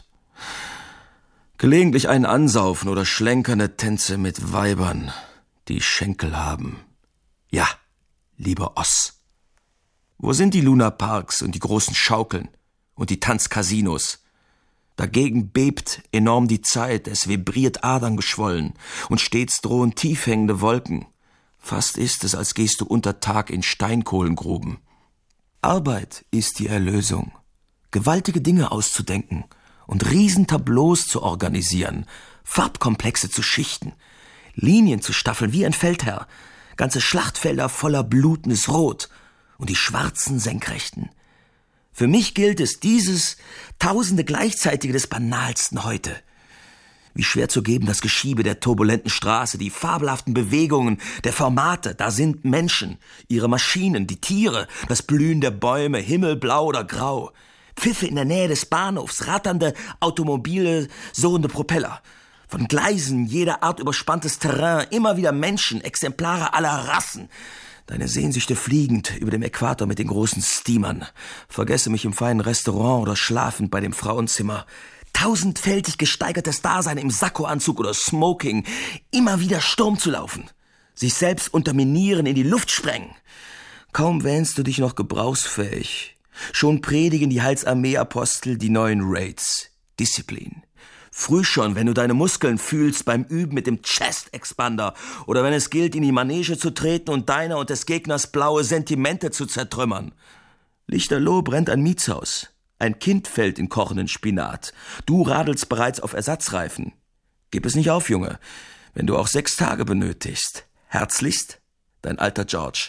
Gelegentlich einen ansaufen oder schlenkernde Tänze mit Weibern, die Schenkel haben. Ja, lieber Oss. Wo sind die Lunaparks und die großen Schaukeln und die Tanzcasinos? Dagegen bebt enorm die Zeit, es vibriert aderngeschwollen und stets drohen tiefhängende Wolken. Fast ist es, als gehst du unter Tag in Steinkohlengruben. Arbeit ist die Erlösung. Gewaltige Dinge auszudenken und Riesentableaus zu organisieren, Farbkomplexe zu schichten, Linien zu staffeln wie ein Feldherr, ganze Schlachtfelder voller blutendes Rot und die schwarzen Senkrechten. Für mich gilt es, dieses Tausende gleichzeitige des Banalsten heute. Wie schwer zu geben das Geschiebe der turbulenten Straße, die fabelhaften Bewegungen der Formate, da sind Menschen, ihre Maschinen, die Tiere, das Blühen der Bäume, himmelblau oder grau, Pfiffe in der Nähe des Bahnhofs, ratternde Automobile, surrende Propeller. Von Gleisen jeder Art überspanntes Terrain, immer wieder Menschen, Exemplare aller Rassen. Deine Sehnsüchte fliegend über dem Äquator mit den großen Steamern. Vergesse mich im feinen Restaurant oder schlafend bei dem Frauenzimmer. Tausendfältig gesteigertes Dasein im Sakkoanzug oder Smoking. Immer wieder Sturm zu laufen. Sich selbst unterminieren, in die Luft sprengen. Kaum wähnst du dich noch gebrauchsfähig. Schon predigen die Heilsarmee-Apostel die neuen Raids. Disziplin. Früh schon, wenn du deine Muskeln fühlst beim Üben mit dem Chest-Expander oder wenn es gilt, in die Manege zu treten und deiner und des Gegners blaue Sentimente zu zertrümmern. Lichterloh brennt ein Mietshaus. Ein Kind fällt in kochenden Spinat. Du radelst bereits auf Ersatzreifen. Gib es nicht auf, Junge, wenn du auch 6 Tage benötigst. Herzlichst, dein alter George.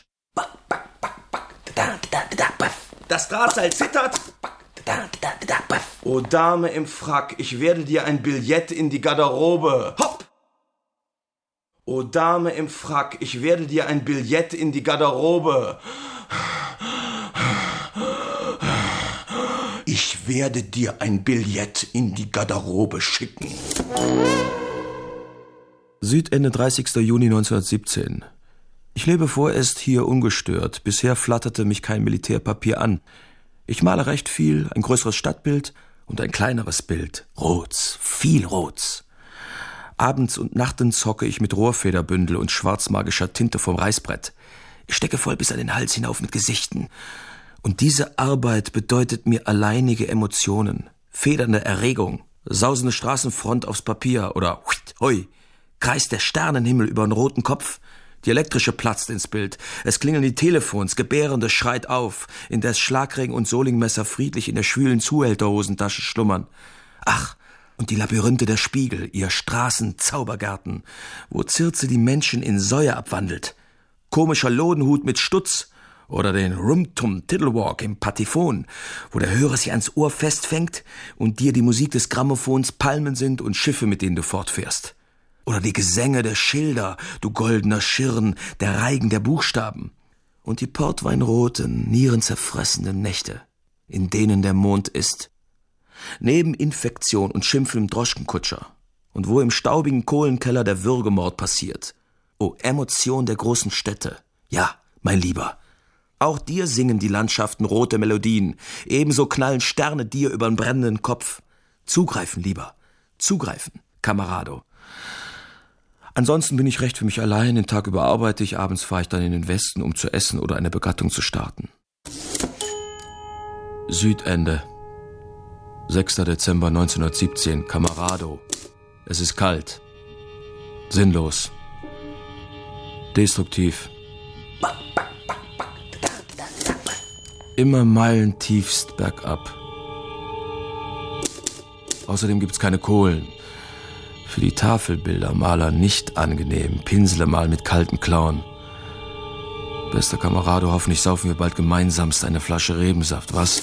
Das Drahtseil zittert. O Dame im Frack, ich werde dir ein Billett in die Garderobe. Hopp! O Dame im Frack, ich werde dir ein Billett in die Garderobe. Ich werde dir ein Billett in die Garderobe schicken. Südende 30. Juni 1917. Ich lebe vorerst hier ungestört. Bisher flatterte mich kein Militärpapier an. Ich male recht viel, ein größeres Stadtbild und ein kleineres Bild. Rots, viel Rots. Abends und nachtens hocke ich mit Rohrfederbündel und schwarzmagischer Tinte vorm Reißbrett. Ich stecke voll bis an den Hals hinauf mit Gesichten. Und diese Arbeit bedeutet mir alleinige Emotionen, federnde Erregung, sausende Straßenfront aufs Papier oder hoi, kreist der Sternenhimmel über den roten Kopf. Die elektrische platzt ins Bild. Es klingeln die Telefons, Gebärende schreit auf, indes Schlagregen und Solingmesser friedlich in der schwülen Zuhälterhosentasche schlummern. Ach, und die Labyrinthe der Spiegel, ihr Straßenzaubergarten, wo Circe die Menschen in Säue abwandelt. Komischer Lodenhut mit Stutz oder den Rum-Tum-Tiddlewalk im Patifon, wo der Hörer sich ans Ohr festfängt und dir die Musik des Grammophons Palmen sind und Schiffe, mit denen du fortfährst. Oder die Gesänge der Schilder, du goldener Schirn, der Reigen der Buchstaben. Und die portweinroten, nierenzerfressenden Nächte, in denen der Mond ist. Neben Infektion und schimpfendem Droschkenkutscher. Und wo im staubigen Kohlenkeller der Würgemord passiert. O Emotion der großen Städte. Ja, mein Lieber. Auch dir singen die Landschaften rote Melodien. Ebenso knallen Sterne dir übern brennenden Kopf. Zugreifen, Lieber. Zugreifen, Kamerado. Ansonsten bin ich recht für mich allein, den Tag über arbeite ich, abends fahre ich dann in den Westen, um zu essen oder eine Begattung zu starten. Südende, 6. Dezember 1917, Kamerado. Es ist kalt, sinnlos, destruktiv. Immer meilentiefst bergab. Außerdem gibt's keine Kohlen. Für die Tafelbildermaler nicht angenehm. Pinsele mal mit kalten Klauen. Bester Kamerado, hoffentlich saufen wir bald gemeinsamst eine Flasche Rebensaft, was?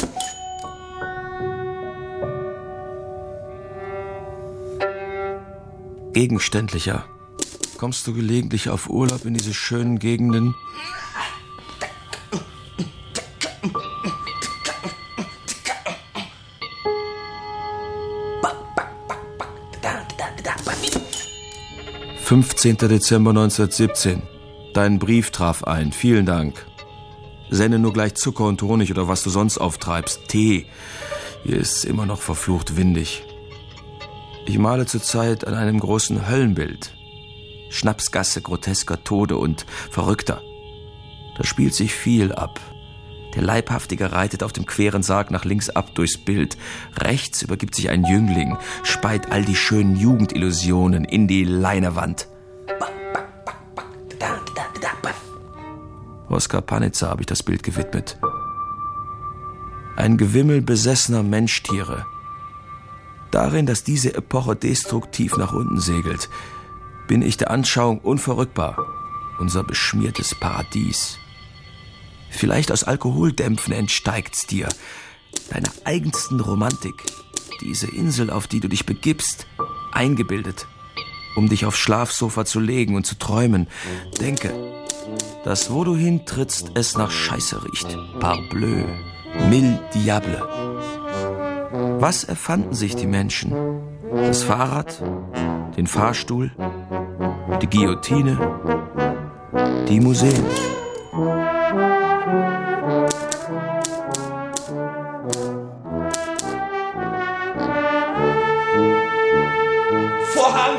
Gegenständlicher. Kommst du gelegentlich auf Urlaub in diese schönen Gegenden? »15. Dezember 1917. Dein Brief traf ein. Vielen Dank. Sende nur gleich Zucker und Honig oder was du sonst auftreibst. Tee. Hier ist's immer noch verflucht windig. Ich male zurzeit an einem großen Höllenbild. Schnapsgasse grotesker Tode und Verrückter. Da spielt sich viel ab. Der Leibhaftige reitet auf dem queren Sarg nach links ab durchs Bild. Rechts übergibt sich ein Jüngling, speit all die schönen Jugendillusionen in die Leinewand. Oskar Panizza habe ich das Bild gewidmet. Ein Gewimmel besessener Menschtiere. Darin, dass diese Epoche destruktiv nach unten segelt, bin ich der Anschauung unverrückbar. Unser beschmiertes Paradies. Vielleicht aus Alkoholdämpfen entsteigt's dir, deiner eigensten Romantik, diese Insel, auf die du dich begibst, eingebildet, um dich aufs Schlafsofa zu legen und zu träumen. Denke, dass wo du hintrittst, es nach Scheiße riecht. Parbleu, mille diable. Was erfanden sich die Menschen? Das Fahrrad, den Fahrstuhl, die Guillotine, die Museen. Vorhang!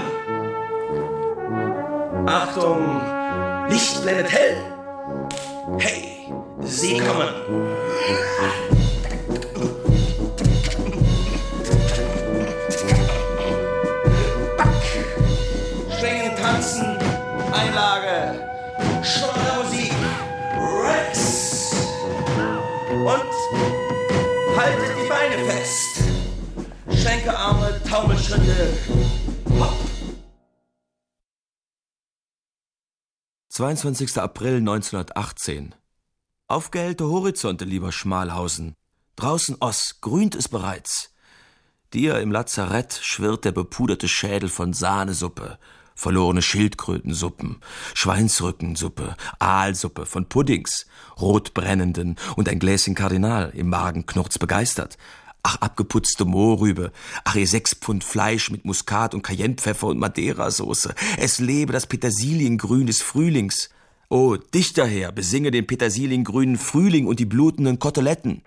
Achtung! Licht blendet hell! Hey, Sie kommen! Back! Schwingen, tanzen, Einlage, Schlagermusik, Rex! Und haltet die Beine fest! Schenkearme, Taumelschritte, hopp! 22. April 1918. Aufgehellte Horizonte, lieber Schmalhausen. Draußen Oss, grünt es bereits. Dir im Lazarett schwirrt der bepuderte Schädel von Sahnesuppe, verlorene Schildkrötensuppen, Schweinsrückensuppe, Aalsuppe, von Puddings, rotbrennenden und ein Gläschen Kardinal, im Magen knurrt's begeistert. Ach, abgeputzte Mohrrübe. Ach, ihr 6 Pfund Fleisch mit Muskat und Cayennepfeffer und Madeira-Soße. Es lebe das Petersiliengrün des Frühlings. Oh, Dichterherr, besinge den petersiliengrünen Frühling und die blutenden Koteletten.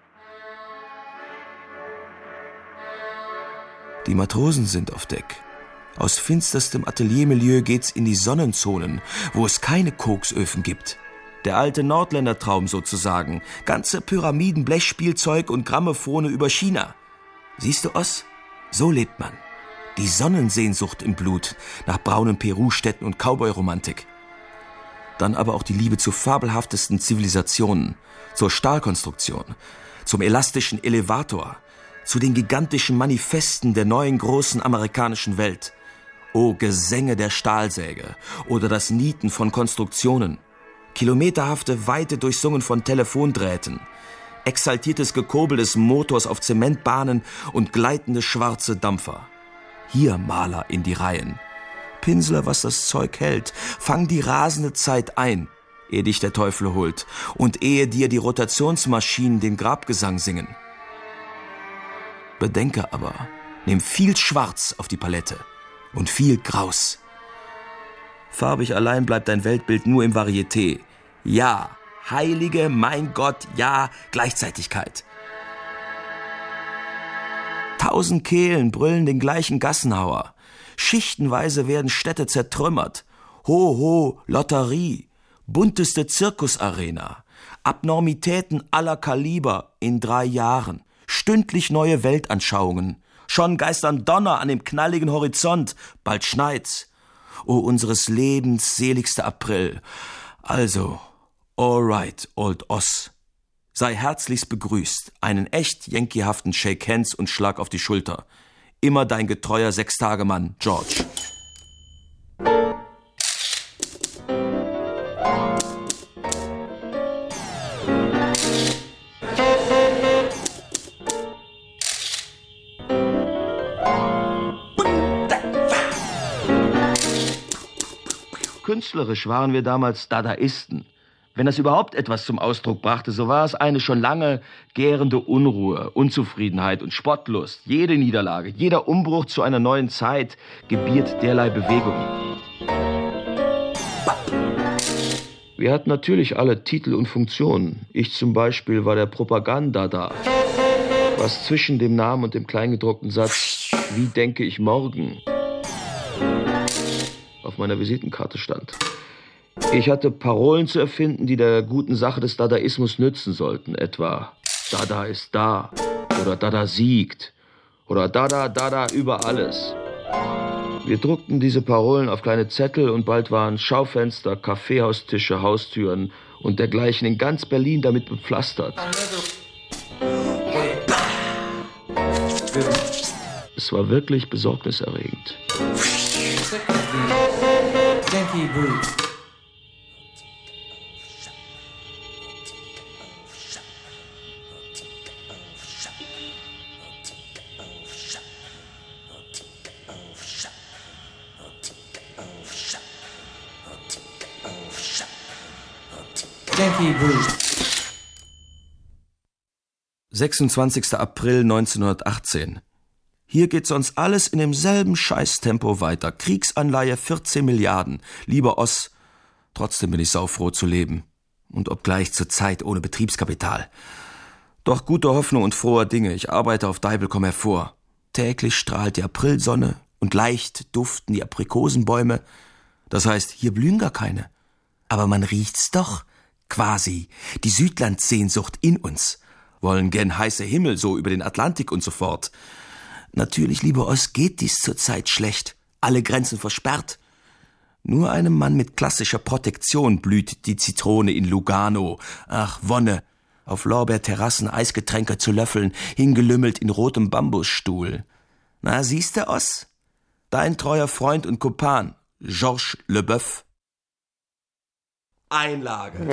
Die Matrosen sind auf Deck. Aus finsterstem Ateliermilieu geht's in die Sonnenzonen, wo es keine Koksöfen gibt. Der alte Nordländertraum sozusagen. Ganze Pyramiden, Blechspielzeug und Grammophone über China. Siehst du, Oss? So lebt man. Die Sonnensehnsucht im Blut nach braunen Peru-Städten und Cowboy-Romantik. Dann aber auch die Liebe zu fabelhaftesten Zivilisationen, zur Stahlkonstruktion, zum elastischen Elevator, zu den gigantischen Manifesten der neuen großen amerikanischen Welt. O Gesänge der Stahlsäge oder das Nieten von Konstruktionen. Kilometerhafte Weite durchsungen von Telefondrähten, exaltiertes Gekurbel des Motors auf Zementbahnen und gleitende schwarze Dampfer. Hier Maler in die Reihen. Pinsler, was das Zeug hält, fang die rasende Zeit ein, ehe dich der Teufel holt und ehe dir die Rotationsmaschinen den Grabgesang singen. Bedenke aber, nimm viel Schwarz auf die Palette und viel Graus. Farbig allein bleibt dein Weltbild nur im Varieté. Ja, heilige, mein Gott, ja, Gleichzeitigkeit. 1000 Kehlen brüllen den gleichen Gassenhauer. Schichtenweise werden Städte zertrümmert. Ho, ho, Lotterie, bunteste Zirkusarena, Abnormitäten aller Kaliber in 3 Jahren, stündlich neue Weltanschauungen. Schon geistern Donner an dem knalligen Horizont, bald schneit's. O unseres Lebens seligster April. Also, all right, Old Oss. Sei herzlichst begrüßt, einen echt yankeehaften Shake Hands und Schlag auf die Schulter. Immer dein getreuer 6-Tage-Mann, George. Künstlerisch waren wir damals Dadaisten. Wenn das überhaupt etwas zum Ausdruck brachte, so war es eine schon lange gärende Unruhe, Unzufriedenheit und Spottlust. Jede Niederlage, jeder Umbruch zu einer neuen Zeit gebiert derlei Bewegungen. Wir hatten natürlich alle Titel und Funktionen. Ich zum Beispiel war der Propaganda-Da, was zwischen dem Namen und dem kleingedruckten Satz "Wie denke ich morgen?" auf meiner Visitenkarte stand. Ich hatte Parolen zu erfinden, die der guten Sache des Dadaismus nützen sollten, etwa Dada ist da oder Dada siegt oder Dada, Dada über alles. Wir druckten diese Parolen auf kleine Zettel und bald waren Schaufenster, Kaffeehaustische, Haustüren und dergleichen in ganz Berlin damit bepflastert. Es war wirklich besorgniserregend. Yankee Brew. Yankee Brew. 26. April 1918. Hier geht sonst alles in demselben Scheißtempo weiter. Kriegsanleihe 14 Milliarden. Lieber Oss, trotzdem bin ich saufroh zu leben. Und obgleich zur Zeit ohne Betriebskapital. Doch gute Hoffnung und froher Dinge. Ich arbeite auf Deibelkomm hervor. Täglich strahlt die Aprilsonne und leicht duften die Aprikosenbäume. Das heißt, hier blühen gar keine. Aber man riecht's doch. Quasi. Die Südlandsehnsucht in uns. Wollen gern heiße Himmel so über den Atlantik und so fort. Natürlich, lieber Oss, geht dies zurzeit schlecht. Alle Grenzen versperrt. Nur einem Mann mit klassischer Protektion blüht die Zitrone in Lugano. Ach, Wonne. Auf Lorbeerterrassen Eisgetränke zu löffeln, hingelümmelt in rotem Bambusstuhl. Na, siehste, Oss? Dein treuer Freund und Kumpan, Georges Leboeuf. Einlage.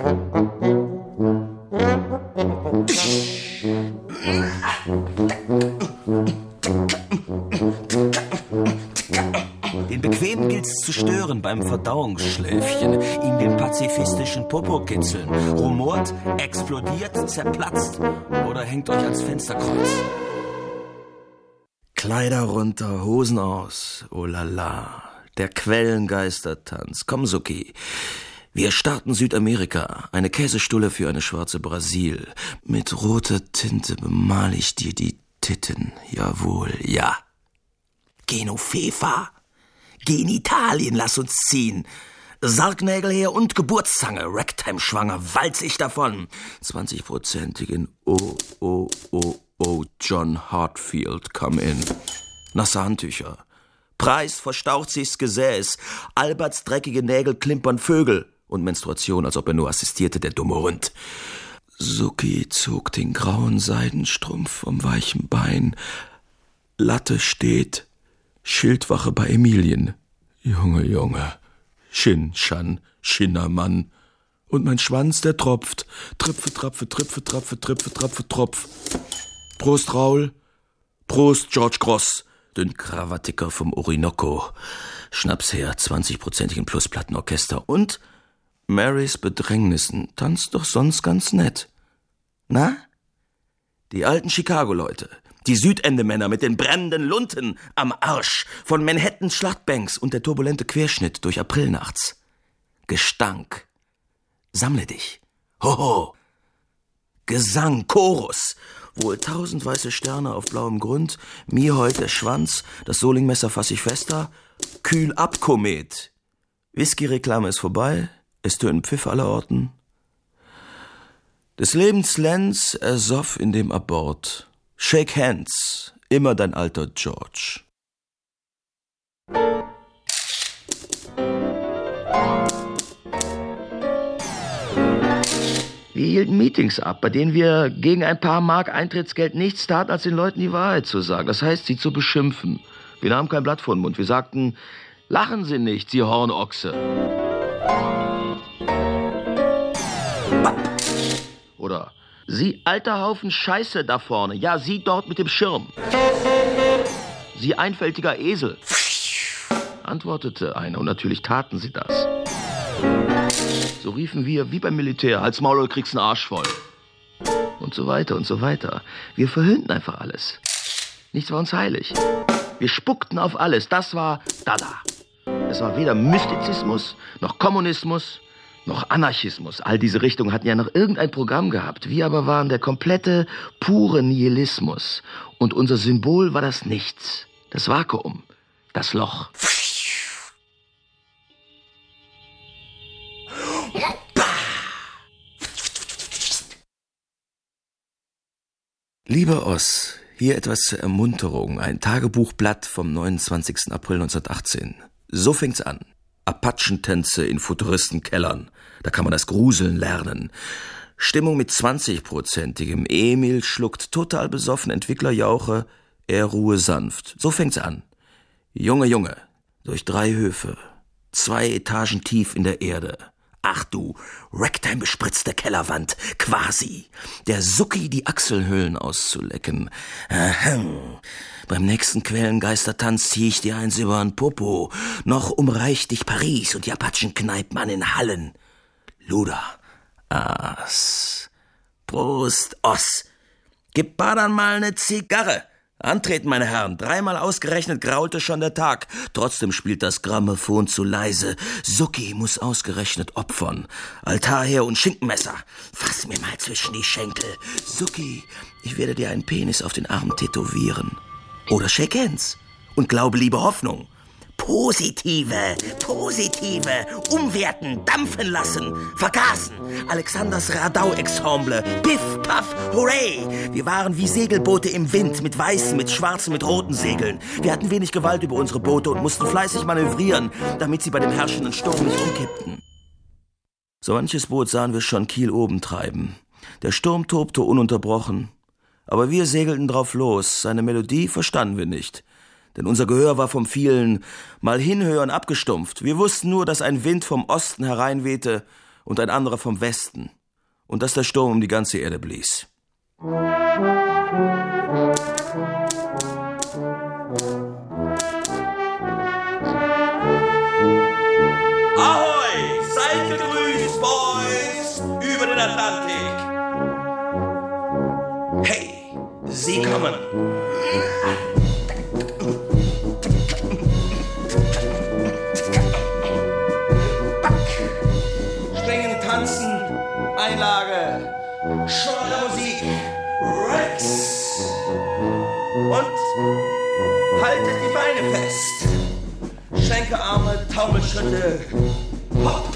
Den Bequemen gilt's zu stören beim Verdauungsschläfchen, ihm den pazifistischen Popo kitzeln. Rumort, explodiert, zerplatzt oder hängt euch ans Fensterkreuz. Kleider runter, Hosen aus, oh la la, der Quellengeistertanz. Komm, Suki, wir starten Südamerika, eine Käsestulle für eine schwarze Brasil. Mit roter Tinte bemal ich dir die Titten, jawohl, ja. Genofefa, geh in Italien, lass uns ziehen. Sargnägel her und Geburtszange, Ragtime schwanger, walz ich davon. 20%igen, oh, John Hartfield, come in. Nasse Handtücher. Preis verstaucht sich's Gesäß. Alberts dreckige Nägel klimpern Vögel. Und Menstruation, als ob er nur assistierte, der dumme Hund. Suki zog den grauen Seidenstrumpf vom weichen Bein. Latte steht. Schildwache bei Emilien. Junge. Schin-Schan, Schinnermann. Und mein Schwanz, der tropft. Tripfe, Trapfe, Tripfe, Trapfe, Tripfe, Trapfe, Tropf. Prost, Raul. Prost, George Gross. Dünn Krawattiker vom Orinoco. Schnaps her, 20%igen Plusplattenorchester. Und Marys Bedrängnissen. Tanzt doch sonst ganz nett. Na? Die alten Chicago-Leute. Die Südende-Männer mit den brennenden Lunten am Arsch von Manhattans Schlachtbanks und der turbulente Querschnitt durch Aprilnachts. Gestank. Sammle dich. Hoho. Gesang, Chorus. Wohl 1000 weiße Sterne auf blauem Grund. Mir heut der Schwanz. Das Solingmesser fass ich fester. Kühl ab, Komet. Whisky-Reklame ist vorbei. Es tönen Pfiff allerorten. Des Lebens Lenz ersoff in dem Abort. Shake hands, immer dein alter George. Wir hielten Meetings ab, bei denen wir gegen ein paar Mark Eintrittsgeld nichts taten, als den Leuten die Wahrheit zu sagen. Das heißt, sie zu beschimpfen. Wir nahmen kein Blatt vor den Mund. Wir sagten, lachen Sie nicht, Sie Hornochse. Oder, Sie alter Haufen Scheiße da vorne. Ja, Sie dort mit dem Schirm. Sie einfältiger Esel. Antwortete einer und natürlich taten sie das. So riefen wir wie beim Militär, Hals, Maul oder kriegst einen Arsch voll. Und so weiter und so weiter. Wir verhöhnten einfach alles. Nichts war uns heilig. Wir spuckten auf alles. Das war Dada. Es war weder Mystizismus, noch Kommunismus, noch Anarchismus. All diese Richtungen hatten ja noch irgendein Programm gehabt. Wir aber waren der komplette, pure Nihilismus. Und unser Symbol war das Nichts, das Vakuum, das Loch. Lieber Oss, hier etwas zur Ermunterung. Ein Tagebuchblatt vom 29. April 1918. So fängt's an. Apachentänze in Futuristenkellern. Da kann man das Gruseln lernen. Stimmung mit 20%igem. Emil schluckt total besoffen, Entwickler jauche, er ruhe sanft. So fängt's an. Junge, durch 3 Höfe, 2 Etagen tief in der Erde. Ach du, Ragtime bespritzte Kellerwand, quasi. Der Suki die Achselhöhlen auszulecken. Beim nächsten Quellengeistertanz zieh ich dir eins übern Popo. Noch umreicht dich Paris und die Apachenkneipen an den Hallen. Luder, Ass. Prost, Oss. Gib Badern mal ne Zigarre. Antreten, meine Herren. 3-mal ausgerechnet graulte schon der Tag. Trotzdem spielt das Grammophon zu leise. Suki muss ausgerechnet opfern. Altar her und Schinkenmesser. Fass mir mal zwischen die Schenkel. Suki, ich werde dir einen Penis auf den Arm tätowieren. Oder shake hands. Und glaube, liebe Hoffnung. Positive, umwerten, dampfen lassen, vergasen. Alexanders Radau-Ensemble, piff, paff, hooray. Wir waren wie Segelboote im Wind, mit weißen, mit schwarzen, mit roten Segeln. Wir hatten wenig Gewalt über unsere Boote und mussten fleißig manövrieren, damit sie bei dem herrschenden Sturm nicht umkippten. So manches Boot sahen wir schon Kiel oben treiben. Der Sturm tobte ununterbrochen. Aber wir segelten drauf los, seine Melodie verstanden wir nicht. Denn unser Gehör war vom vielen Mal hinhören abgestumpft. Wir wussten nur, dass ein Wind vom Osten hereinwehte und ein anderer vom Westen. Und dass der Sturm um die ganze Erde blies. Ahoi! Seid gegrüßt, Boys! Über den Atlantik! Hey, Sie kommen! Und haltet die Beine fest. Schenkearme, Taumelschritte. Hopp!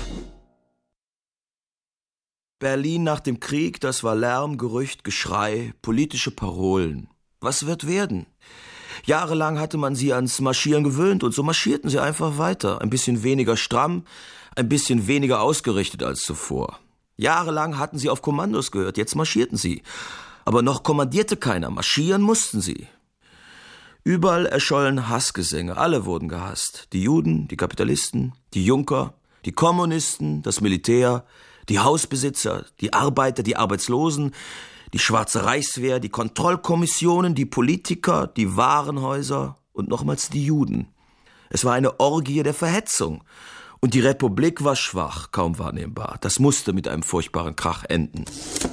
Berlin nach dem Krieg, das war Lärm, Gerücht, Geschrei, politische Parolen. Was wird werden? Jahrelang hatte man sie ans Marschieren gewöhnt und so marschierten sie einfach weiter. Ein bisschen weniger stramm, ein bisschen weniger ausgerichtet als zuvor. Jahrelang hatten sie auf Kommandos gehört, jetzt marschierten sie. Aber noch kommandierte keiner, marschieren mussten sie. Überall erschollen Hassgesänge, alle wurden gehasst. Die Juden, die Kapitalisten, die Junker, die Kommunisten, das Militär, die Hausbesitzer, die Arbeiter, die Arbeitslosen, die Schwarze Reichswehr, die Kontrollkommissionen, die Politiker, die Warenhäuser und nochmals die Juden. Es war eine Orgie der Verhetzung. Und die Republik war schwach, kaum wahrnehmbar. Das musste mit einem furchtbaren Krach enden.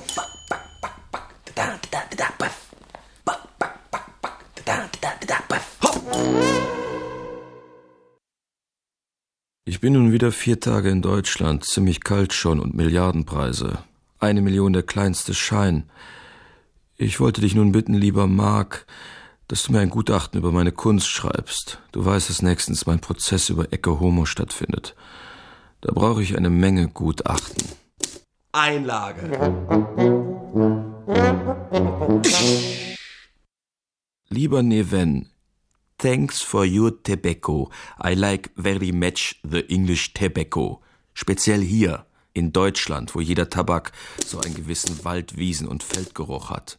Ich bin nun wieder 4 Tage in Deutschland, ziemlich kalt schon und Milliardenpreise. 1 Million der kleinste Schein. Ich wollte dich nun bitten, lieber Mark, dass du mir ein Gutachten über meine Kunst schreibst. Du weißt, dass nächstens mein Prozess über Ecce Homo stattfindet. Da brauche ich eine Menge Gutachten. Einlage. Lieber Neven, thanks for your tobacco. I like very much the English tobacco. Speziell hier, in Deutschland, wo jeder Tabak so einen gewissen Wald-, Wiesen- und Feldgeruch hat.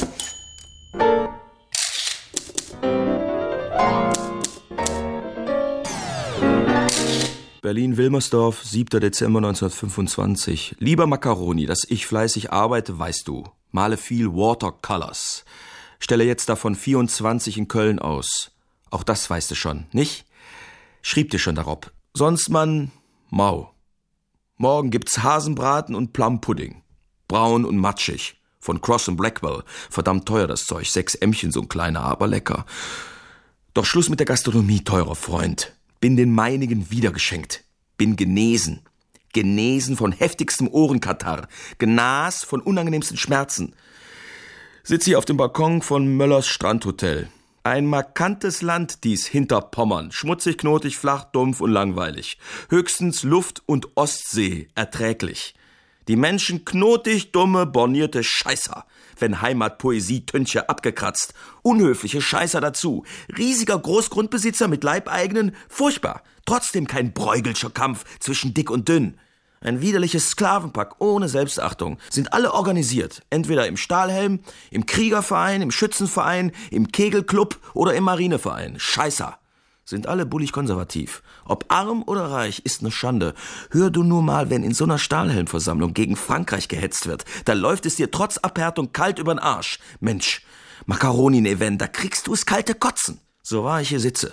Berlin-Wilmersdorf, 7. Dezember 1925. Lieber Macaroni, dass ich fleißig arbeite, weißt du. Male viel Watercolors. Stelle jetzt davon 24 in Köln aus. Auch das weißt du schon, nicht? Schrieb dir schon darauf. Sonst man, mau. Morgen gibt's Hasenbraten und Plumpudding. Braun und matschig. Von Cross & Blackwell. Verdammt teuer das Zeug. 6 Ämmchen, so ein kleiner, aber lecker. Doch Schluss mit der Gastronomie, teurer Freund. Bin den meinigen wiedergeschenkt. Bin genesen. Genesen von heftigstem Ohrenkatarr. Genas von unangenehmsten Schmerzen. Sitz hier auf dem Balkon von Möllers Strandhotel. Ein markantes Land dies Hinterpommern. Schmutzig, knotig, flach, dumpf und langweilig. Höchstens Luft und Ostsee erträglich. Die Menschen knotig, dumme, bornierte Scheißer. Wenn Heimatpoesie Tönche abgekratzt. Unhöfliche Scheißer dazu. Riesiger Großgrundbesitzer mit Leibeigenen. Furchtbar. Trotzdem kein bräugelscher Kampf zwischen dick und dünn. Ein widerliches Sklavenpack ohne Selbstachtung. Sind alle organisiert. Entweder im Stahlhelm, im Kriegerverein, im Schützenverein, im Kegelclub oder im Marineverein. Scheißer. Sind alle bullig konservativ. Ob arm oder reich, ist ne Schande. Hör du nur mal, wenn in so einer Stahlhelmversammlung gegen Frankreich gehetzt wird. Da läuft es dir trotz Abhärtung kalt übern Arsch. Mensch, Macaroni-Neven, da kriegst du es kalte Kotzen. So wahr ich hier sitze.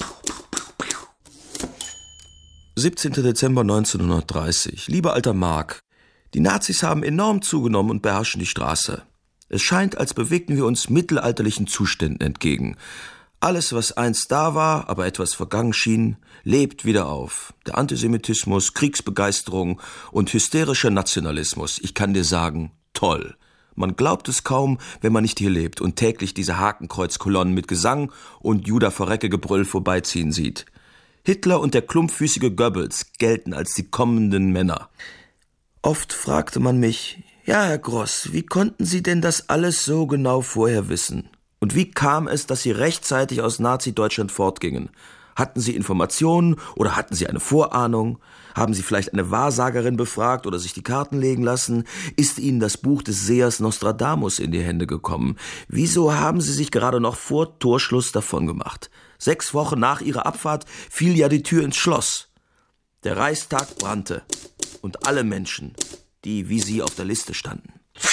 17. Dezember 1930. Lieber alter Mark, die Nazis haben enorm zugenommen und beherrschen die Straße. Es scheint, als bewegten wir uns mittelalterlichen Zuständen entgegen. Alles, was einst da war, aber etwas vergangen schien, lebt wieder auf. Der Antisemitismus, Kriegsbegeisterung und hysterischer Nationalismus. Ich kann dir sagen, toll. Man glaubt es kaum, wenn man nicht hier lebt und täglich diese Hakenkreuzkolonnen mit Gesang und Juda-Verrecke-Gebrüll vorbeiziehen sieht. Hitler und der klumpfüßige Goebbels gelten als die kommenden Männer. Oft fragte man mich, ja, Herr Gross, wie konnten Sie denn das alles so genau vorher wissen? Und wie kam es, dass Sie rechtzeitig aus Nazi-Deutschland fortgingen? Hatten Sie Informationen oder hatten Sie eine Vorahnung? Haben Sie vielleicht eine Wahrsagerin befragt oder sich die Karten legen lassen? Ist Ihnen das Buch des Sehers Nostradamus in die Hände gekommen? Wieso haben Sie sich gerade noch vor Torschluss davongemacht? 6 Wochen nach Ihrer Abfahrt fiel ja die Tür ins Schloss. Der Reichstag brannte und alle Menschen, die wie Sie auf der Liste standen.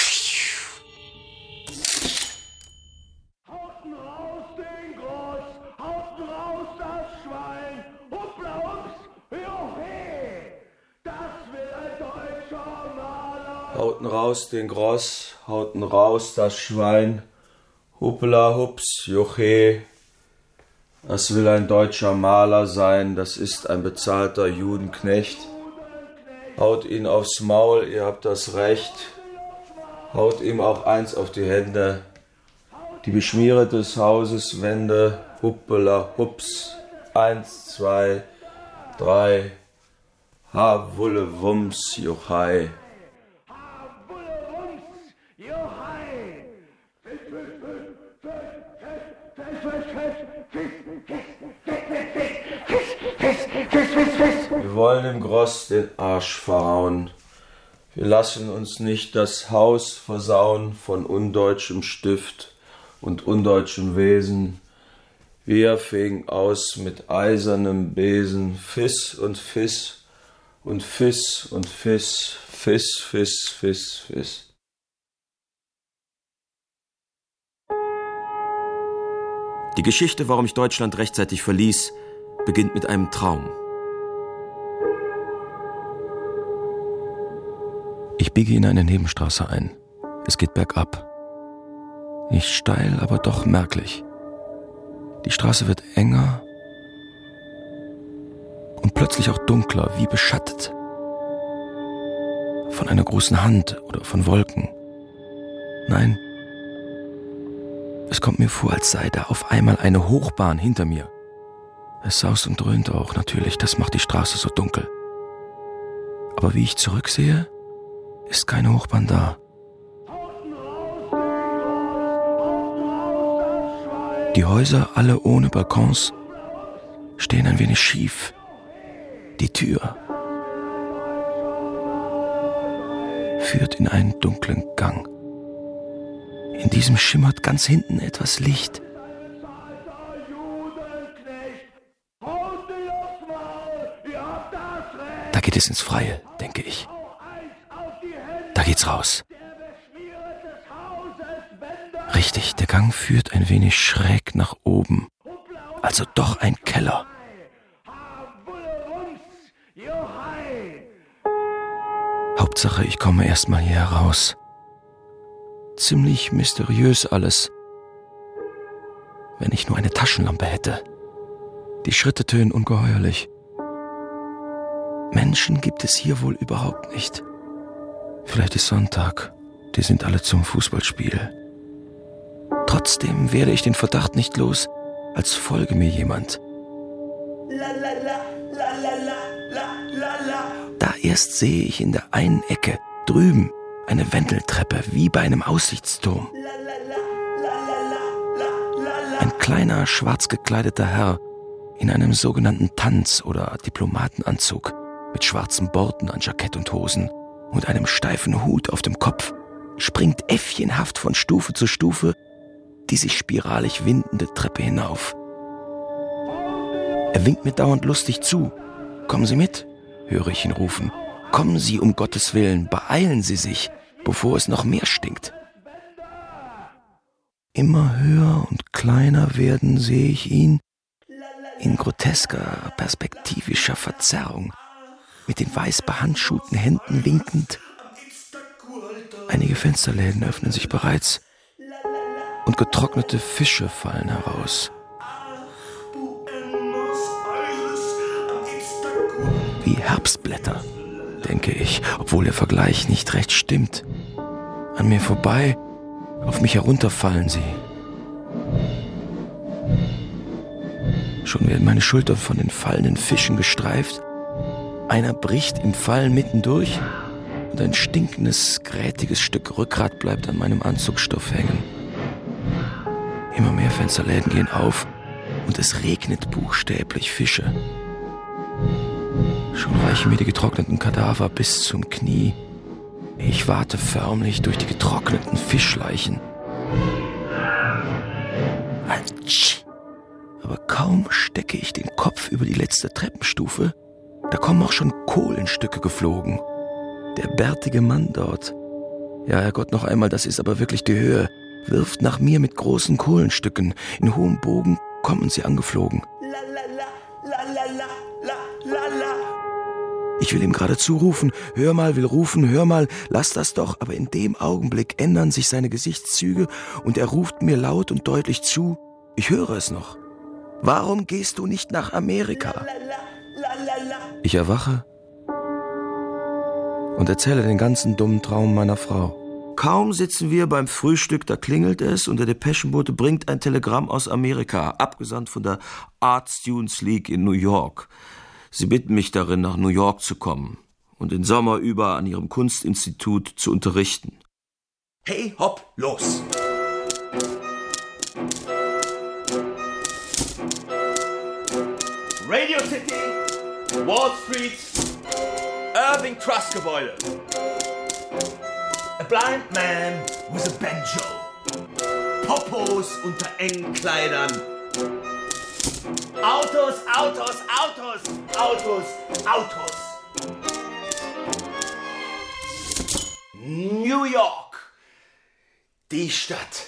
Hauten raus den Gross, hauten raus das Schwein. Huppla hups, Joche. Das will ein deutscher Maler sein, das ist ein bezahlter Judenknecht. Haut ihn aufs Maul, ihr habt das Recht. Haut ihm auch eins auf die Hände. Die Beschmiere des Hauses Wände, huppela, hups. 1, 2, 3. Ha, wulle, wums, juchai. Wir wollen im Gross den Arsch verhauen. Wir lassen uns nicht das Haus versauen von undeutschem Stift und undeutschem Wesen. Wir fegen aus mit eisernem Besen, Fiss und Fiss und Fiss und Fiss, Fiss, Fiss, Fiss, Fiss. Die Geschichte, warum ich Deutschland rechtzeitig verließ, beginnt mit einem Traum. Ich biege in eine Nebenstraße ein. Es geht bergab. Nicht steil, aber doch merklich. Die Straße wird enger und plötzlich auch dunkler, wie beschattet. Von einer großen Hand oder von Wolken. Nein, es kommt mir vor, als sei da auf einmal eine Hochbahn hinter mir. Es saust und dröhnt auch, natürlich, das macht die Straße so dunkel. Aber wie ich zurücksehe, ist keine Hochbahn da. Die Häuser, alle ohne Balkons, stehen ein wenig schief. Die Tür führt in einen dunklen Gang. In diesem schimmert ganz hinten etwas Licht. Da geht es ins Freie, denke ich. Da geht's raus. Richtig, der Gang führt ein wenig schräg nach oben. Also doch ein Keller. Hauptsache, ich komme erstmal hier heraus. Ziemlich mysteriös alles. Wenn ich nur eine Taschenlampe hätte. Die Schritte tönen ungeheuerlich. Menschen gibt es hier wohl überhaupt nicht. Vielleicht ist Sonntag. Die sind alle zum Fußballspiel. Trotzdem werde ich den Verdacht nicht los, als folge mir jemand. Da erst sehe ich in der einen Ecke, drüben, eine Wendeltreppe, wie bei einem Aussichtsturm. Ein kleiner, schwarz gekleideter Herr in einem sogenannten Tanz- oder Diplomatenanzug mit schwarzen Borten an Jackett und Hosen und einem steifen Hut auf dem Kopf springt äffchenhaft von Stufe zu Stufe die sich spiralig windende Treppe hinauf. Er winkt mir dauernd lustig zu. »Kommen Sie mit«, höre ich ihn rufen. »Kommen Sie, um Gottes Willen, beeilen Sie sich, bevor es noch mehr stinkt.« Immer höher und kleiner werden sehe ich ihn, in grotesker, perspektivischer Verzerrung, mit den weiß behandschuhten Händen winkend. Einige Fensterläden öffnen sich bereits und getrocknete Fische fallen heraus. Wie Herbstblätter, denke ich, obwohl der Vergleich nicht recht stimmt. An mir vorbei, auf mich herunterfallen sie. Schon werden meine Schultern von den fallenden Fischen gestreift. Einer bricht im Fallen mittendurch und ein stinkendes, grätiges Stück Rückgrat bleibt an meinem Anzugstoff hängen. Immer mehr Fensterläden gehen auf und es regnet buchstäblich Fische. Schon reichen mir die getrockneten Kadaver bis zum Knie. Ich warte förmlich durch die getrockneten Fischleichen. Atsch! Aber kaum stecke ich den Kopf über die letzte Treppenstufe, da kommen auch schon Kohlenstücke geflogen. Der bärtige Mann dort, ja Herrgott, noch einmal, das ist aber wirklich die Höhe, wirft nach mir mit großen Kohlenstücken. In hohem Bogen kommen sie angeflogen. Ich will ihm gerade zurufen, hör mal, will rufen, hör mal, lass das doch, aber in dem Augenblick ändern sich seine Gesichtszüge und er ruft mir laut und deutlich zu, ich höre es noch. Warum gehst du nicht nach Amerika? Ich erwache und erzähle den ganzen dummen Traum meiner Frau. Kaum sitzen wir beim Frühstück, da klingelt es und der Depeschenbote bringt ein Telegramm aus Amerika, abgesandt von der Art Students League in New York. Sie bitten mich darin, nach New York zu kommen und den Sommer über an ihrem Kunstinstitut zu unterrichten. Hey, hopp, los! Radio City, Wall Street, Irving Trust Gebäude. A blind man with a banjo. Popos unter engen Kleidern. Autos, Autos, Autos, Autos, Autos. New York, die Stadt.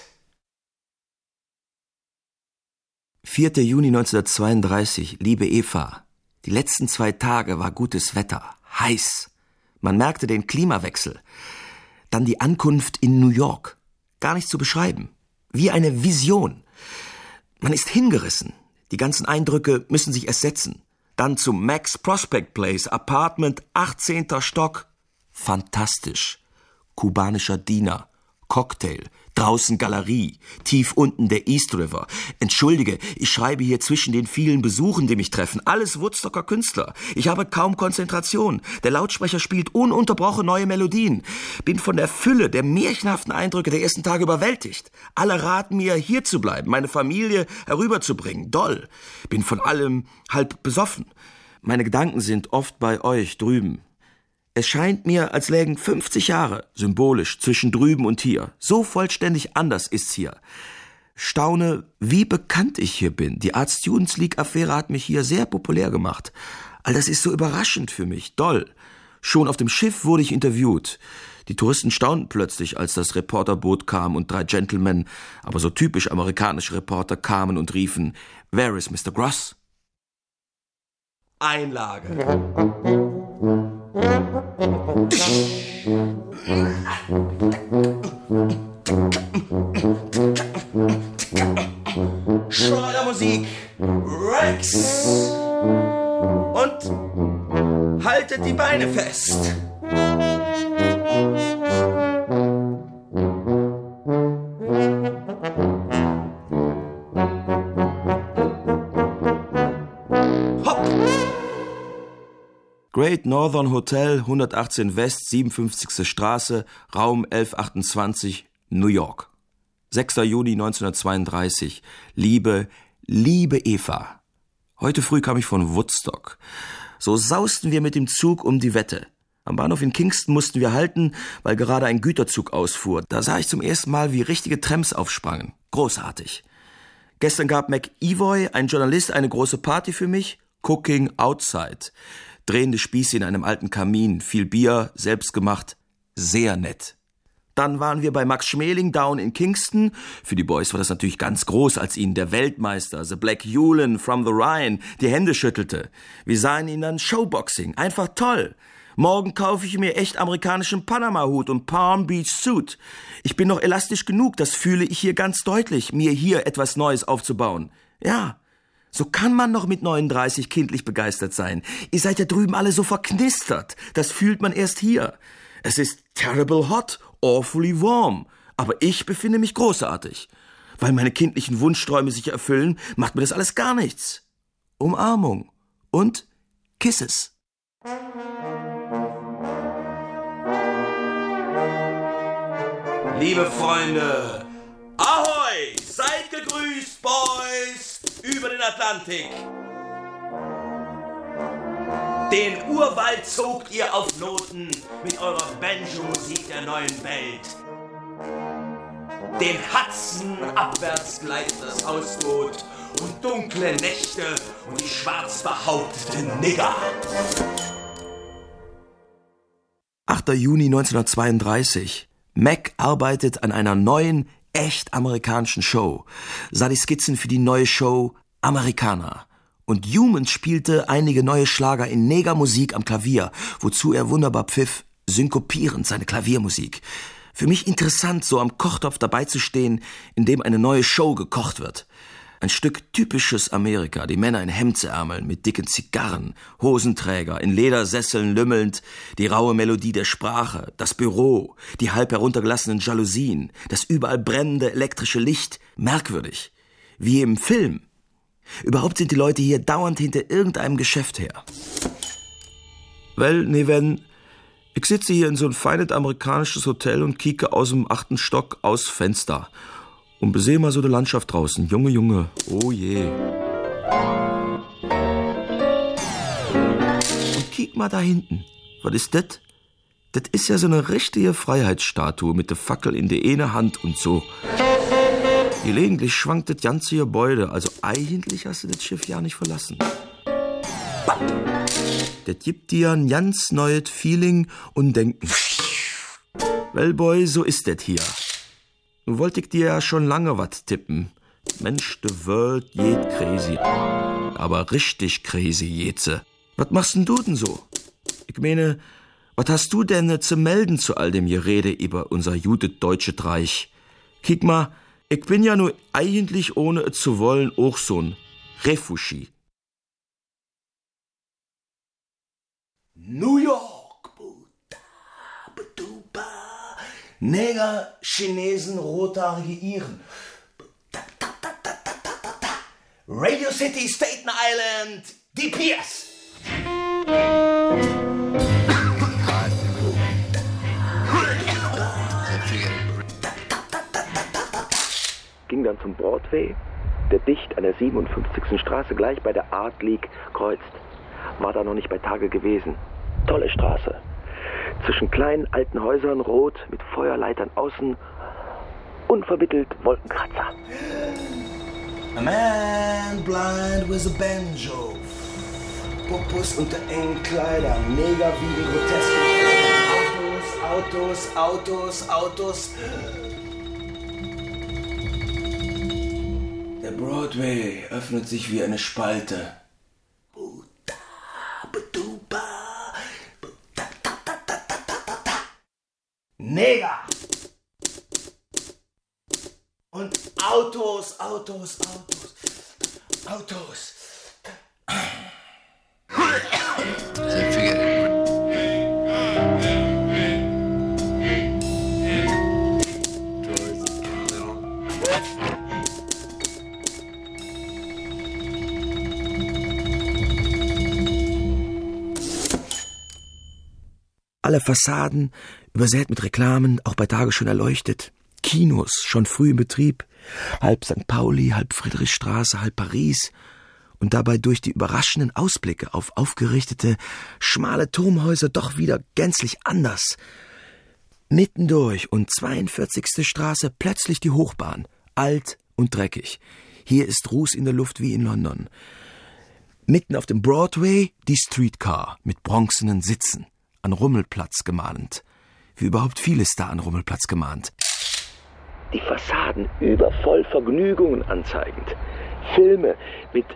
4. Juni 1932, liebe Eva. Die letzten 2 Tage war gutes Wetter, heiß. Man merkte den Klimawechsel. Dann die Ankunft in New York. Gar nicht zu beschreiben. Wie eine Vision. Man ist hingerissen. Die ganzen Eindrücke müssen sich erst setzen. Dann zum Max Prospect Place, Apartment, 18. Stock. Fantastisch. Kubanischer Diener. Cocktail. Draußen Galerie. Tief unten der East River. Entschuldige, ich schreibe hier zwischen den vielen Besuchen, die mich treffen. Alles Woodstocker Künstler. Ich habe kaum Konzentration. Der Lautsprecher spielt ununterbrochen neue Melodien. Bin von der Fülle der märchenhaften Eindrücke der ersten Tage überwältigt. Alle raten mir, hier zu bleiben, meine Familie herüberzubringen. Doll. Bin von allem halb besoffen. Meine Gedanken sind oft bei euch drüben. Es scheint mir, als lägen 50 Jahre, symbolisch, zwischen drüben und hier. So vollständig anders ist's hier. Staune, wie bekannt ich hier bin. Die Art Students League-Affäre hat mich hier sehr populär gemacht. All das ist so überraschend für mich, doll. Schon auf dem Schiff wurde ich interviewt. Die Touristen staunten plötzlich, als das Reporterboot kam und 3 Gentlemen, aber so typisch amerikanische Reporter, kamen und riefen, "Where is Mr. Gross?" Einlage. Schleudermusik. Rex. Und haltet die Beine fest. Great Northern Hotel, 118 West, 57. Straße, Raum 1128, New York. 6. Juni 1932. Liebe Eva. Heute früh kam ich von Woodstock. So sausten wir mit dem Zug um die Wette. Am Bahnhof in Kingston mussten wir halten, weil gerade ein Güterzug ausfuhr. Da sah ich zum ersten Mal, wie richtige Trams aufsprangen. Großartig. Gestern gab McEvoy, ein Journalist, eine große Party für mich. Cooking outside. Drehende Spieße in einem alten Kamin, viel Bier, selbst gemacht, sehr nett. Dann waren wir bei Max Schmeling down in Kingston. Für die Boys war das natürlich ganz groß, als ihnen der Weltmeister, The Black Hewlin from the Rhine, die Hände schüttelte. Wir sahen ihn dann Showboxing, einfach toll. Morgen kaufe ich mir echt amerikanischen Panama-Hut und Palm Beach Suit. Ich bin noch elastisch genug, das fühle ich hier ganz deutlich, mir hier etwas Neues aufzubauen. Ja. So kann man noch mit 39 kindlich begeistert sein. Ihr seid ja drüben alle so verknistert. Das fühlt man erst hier. Es ist terrible hot, awfully warm. Aber ich befinde mich großartig. Weil meine kindlichen Wunschträume sich erfüllen, macht mir das alles gar nichts. Umarmung und Kisses. Liebe Freunde, ahoi, seid gegrüßt, Boys! Über den Atlantik. Den Urwald zogt ihr auf Noten mit eurer Banjo-Musik der neuen Welt. Den Hudson abwärts gleitet das Hausboot und dunkle Nächte und die schwarz behaupteten Nigger. 8. Juni 1932. Mac arbeitet an einer neuen, echt amerikanischen Show, sah die Skizzen für die neue Show Americana. Und Human spielte einige neue Schlager in Negermusik am Klavier, wozu er wunderbar pfiff, synkopierend seine Klaviermusik. Für mich interessant, so am Kochtopf dabei zu stehen, in dem eine neue Show gekocht wird. Ein Stück typisches Amerika, die Männer in Hemdsärmeln mit dicken Zigarren, Hosenträger, in Ledersesseln lümmelnd, die raue Melodie der Sprache, das Büro, die halb heruntergelassenen Jalousien, das überall brennende elektrische Licht, merkwürdig, wie im Film. Überhaupt sind die Leute hier dauernd hinter irgendeinem Geschäft her. Well, wenn ich sitze hier in so ein feines amerikanisches Hotel und kieke aus dem 8. Stock aus Fenster und besehe mal so die Landschaft draußen. Junge, oh je. Und kiek mal da hinten. Was ist das? Das ist ja so eine richtige Freiheitsstatue mit der Fackel in der eine Hand und so. Gelegentlich schwankt das ganze Gebäude, also eigentlich hast du das Schiff ja nicht verlassen. Das gibt dir ein ganz neues Feeling und Denken. Well, Boy, so ist das hier. Nun wollte ich dir ja schon lange was tippen. Mensch, the world geht crazy. Aber richtig crazy jetze. Was machst denn du denn so? Ich meine, was hast du denn zu melden zu all dem Gerede über unser Judith-Deutsche Reich? Kick mal, ich bin ja nur eigentlich ohne es zu wollen auch so ein Refugie. New York, Buddha, Buduba, Neger, Chinesen, rothaarige Iren. Radio City, Staten Island, DPS. Ging dann zum Broadway, der dicht an der 57. Straße gleich bei der Art League kreuzt. War da noch nicht bei Tage gewesen. Tolle Straße. Zwischen kleinen alten Häusern, rot, mit Feuerleitern außen, unvermittelt Wolkenkratzer. A man blind with a banjo. Popus unter engen Kleidern, Neger wiegen grotesk. Autos. Der Broadway öffnet sich wie eine Spalte. Neger! Und Autos. Alle Fassaden übersät mit Reklamen, auch bei Tage schon erleuchtet. Kinos schon früh in Betrieb, halb St. Pauli, halb Friedrichstraße, halb Paris. Und dabei durch die überraschenden Ausblicke auf aufgerichtete, schmale Turmhäuser doch wieder gänzlich anders. Mittendurch und 42. Straße plötzlich die Hochbahn, alt und dreckig. Hier ist Ruß in der Luft wie in London. Mitten auf dem Broadway die Streetcar mit bronzenen Sitzen, an Rummelplatz gemahnend. Wie überhaupt vieles da an Rummelplatz gemahnt. Die Fassaden übervoll Vergnügungen anzeigend. Filme mit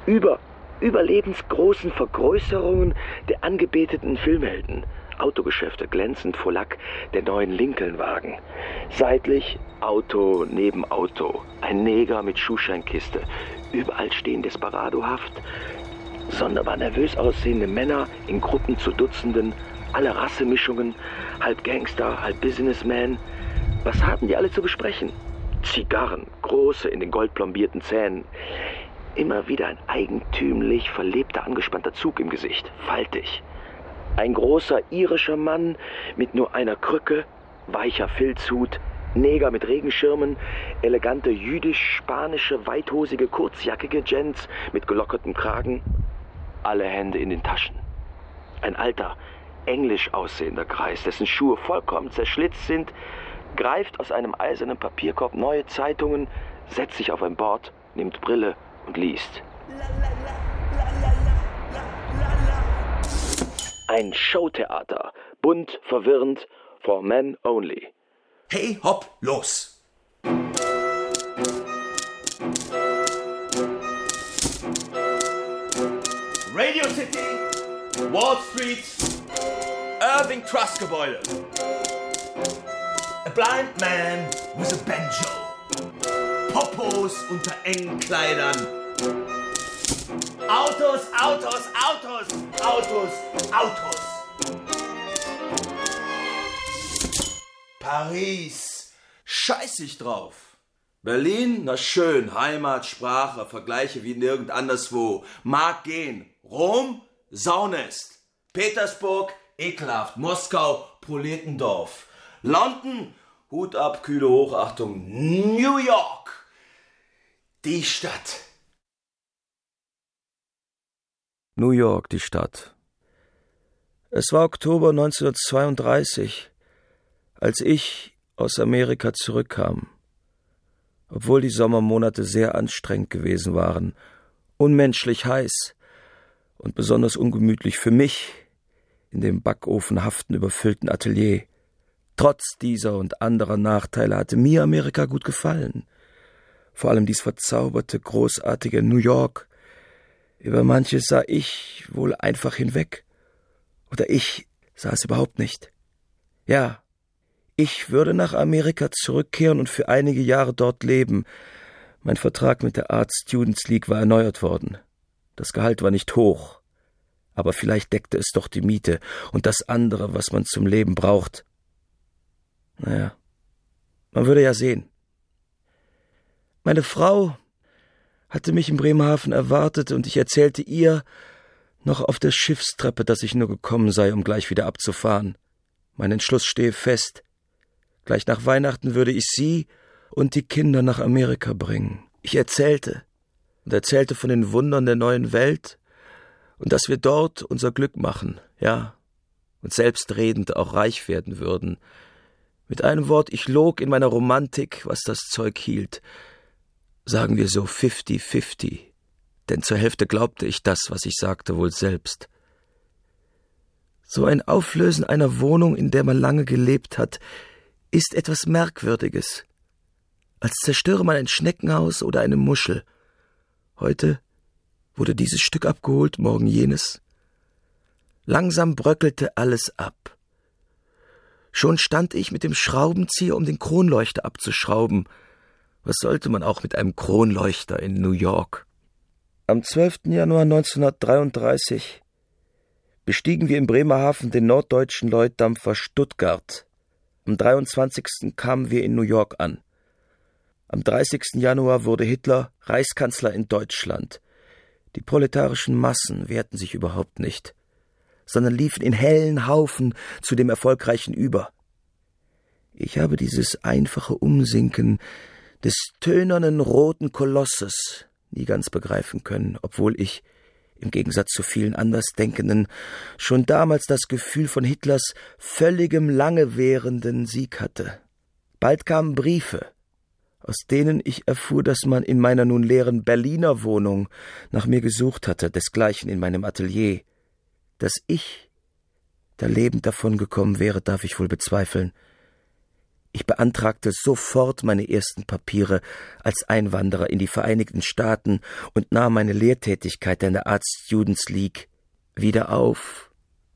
überlebensgroßen Vergrößerungen der angebeteten Filmhelden. Autogeschäfte glänzend vor Lack der neuen Lincoln-Wagen. Seitlich Auto neben Auto. Ein Neger mit Schuhscheinkiste. Überall stehen desperadohaft. Sonderbar nervös aussehende Männer in Gruppen zu Dutzenden. Alle Rassemischungen. Halb Gangster, halb Businessman. Was haben die alle zu besprechen? Zigarren, große in den goldplombierten Zähnen. Immer wieder ein eigentümlich verlebter, angespannter Zug im Gesicht. Faltig. Ein großer irischer Mann mit nur einer Krücke, weicher Filzhut, Neger mit Regenschirmen, elegante jüdisch-spanische, weithosige, kurzjackige Gents mit gelockertem Kragen. Alle Hände in den Taschen. Ein alter, englisch aussehender Greis, dessen Schuhe vollkommen zerschlitzt sind, greift aus einem eisernen Papierkorb neue Zeitungen, setzt sich auf ein Bord, nimmt Brille und liest. Ein Showtheater, bunt, verwirrend, for men only. Hey, hopp, los! Radio City, Wall Street, Irving Trust Gebäude. A blind man with a banjo. Pop Popos unter engen Kleidern. Autos, Autos, Autos, Autos, Autos. Paris, scheiß ich drauf. Berlin, na schön, Heimat, Sprache, Vergleiche wie nirgend anderswo. Mag gehen. Rom, Saunest. Petersburg, ekelhaft. Moskau, Proletendorf. London, Hut ab, kühle Hochachtung. New York, die Stadt. New York, die Stadt. Es war Oktober 1932, als ich aus Amerika zurückkam. Obwohl die Sommermonate sehr anstrengend gewesen waren, unmenschlich heiß und besonders ungemütlich für mich in dem backofenhaften, überfüllten Atelier. Trotz dieser und anderer Nachteile hatte mir Amerika gut gefallen. Vor allem dies verzauberte, großartige New York. Über manches sah ich wohl einfach hinweg. Oder ich sah es überhaupt nicht. Ja, ich würde nach Amerika zurückkehren und für einige Jahre dort leben. Mein Vertrag mit der Art Students League war erneuert worden. Das Gehalt war nicht hoch, aber vielleicht deckte es doch die Miete und das andere, was man zum Leben braucht. Naja, man würde ja sehen. Meine Frau hatte mich in Bremerhaven erwartet und ich erzählte ihr noch auf der Schiffstreppe, dass ich nur gekommen sei, um gleich wieder abzufahren. Mein Entschluss stehe fest. Gleich nach Weihnachten würde ich sie und die Kinder nach Amerika bringen. Ich erzählte von den Wundern der neuen Welt und dass wir dort unser Glück machen, ja, und selbstredend auch reich werden würden. Mit einem Wort, ich log in meiner Romantik, was das Zeug hielt. Sagen wir so 50-50, denn zur Hälfte glaubte ich das, was ich sagte, wohl selbst. So ein Auflösen einer Wohnung, in der man lange gelebt hat, ist etwas Merkwürdiges. Als zerstöre man ein Schneckenhaus oder eine Muschel. Heute wurde dieses Stück abgeholt, morgen jenes. Langsam bröckelte alles ab. Schon stand ich mit dem Schraubenzieher, um den Kronleuchter abzuschrauben. Was sollte man auch mit einem Kronleuchter in New York? Am 12. Januar 1933 bestiegen wir in Bremerhaven den norddeutschen Lloyd-Dampfer Stuttgart. Am 23. kamen wir in New York an. Am 30. Januar wurde Hitler Reichskanzler in Deutschland. Die proletarischen Massen wehrten sich überhaupt nicht, sondern liefen in hellen Haufen zu dem Erfolgreichen über. Ich habe dieses einfache Umsinken des tönernen roten Kolosses nie ganz begreifen können, obwohl ich, im Gegensatz zu vielen Andersdenkenden, schon damals das Gefühl von Hitlers völligem lange währenden Sieg hatte. Bald kamen Briefe, aus denen ich erfuhr, dass man in meiner nun leeren Berliner Wohnung nach mir gesucht hatte, desgleichen in meinem Atelier. Dass ich da lebend davongekommen wäre, darf ich wohl bezweifeln. Ich beantragte sofort meine ersten Papiere als Einwanderer in die Vereinigten Staaten und nahm meine Lehrtätigkeit an der Art Students League wieder auf.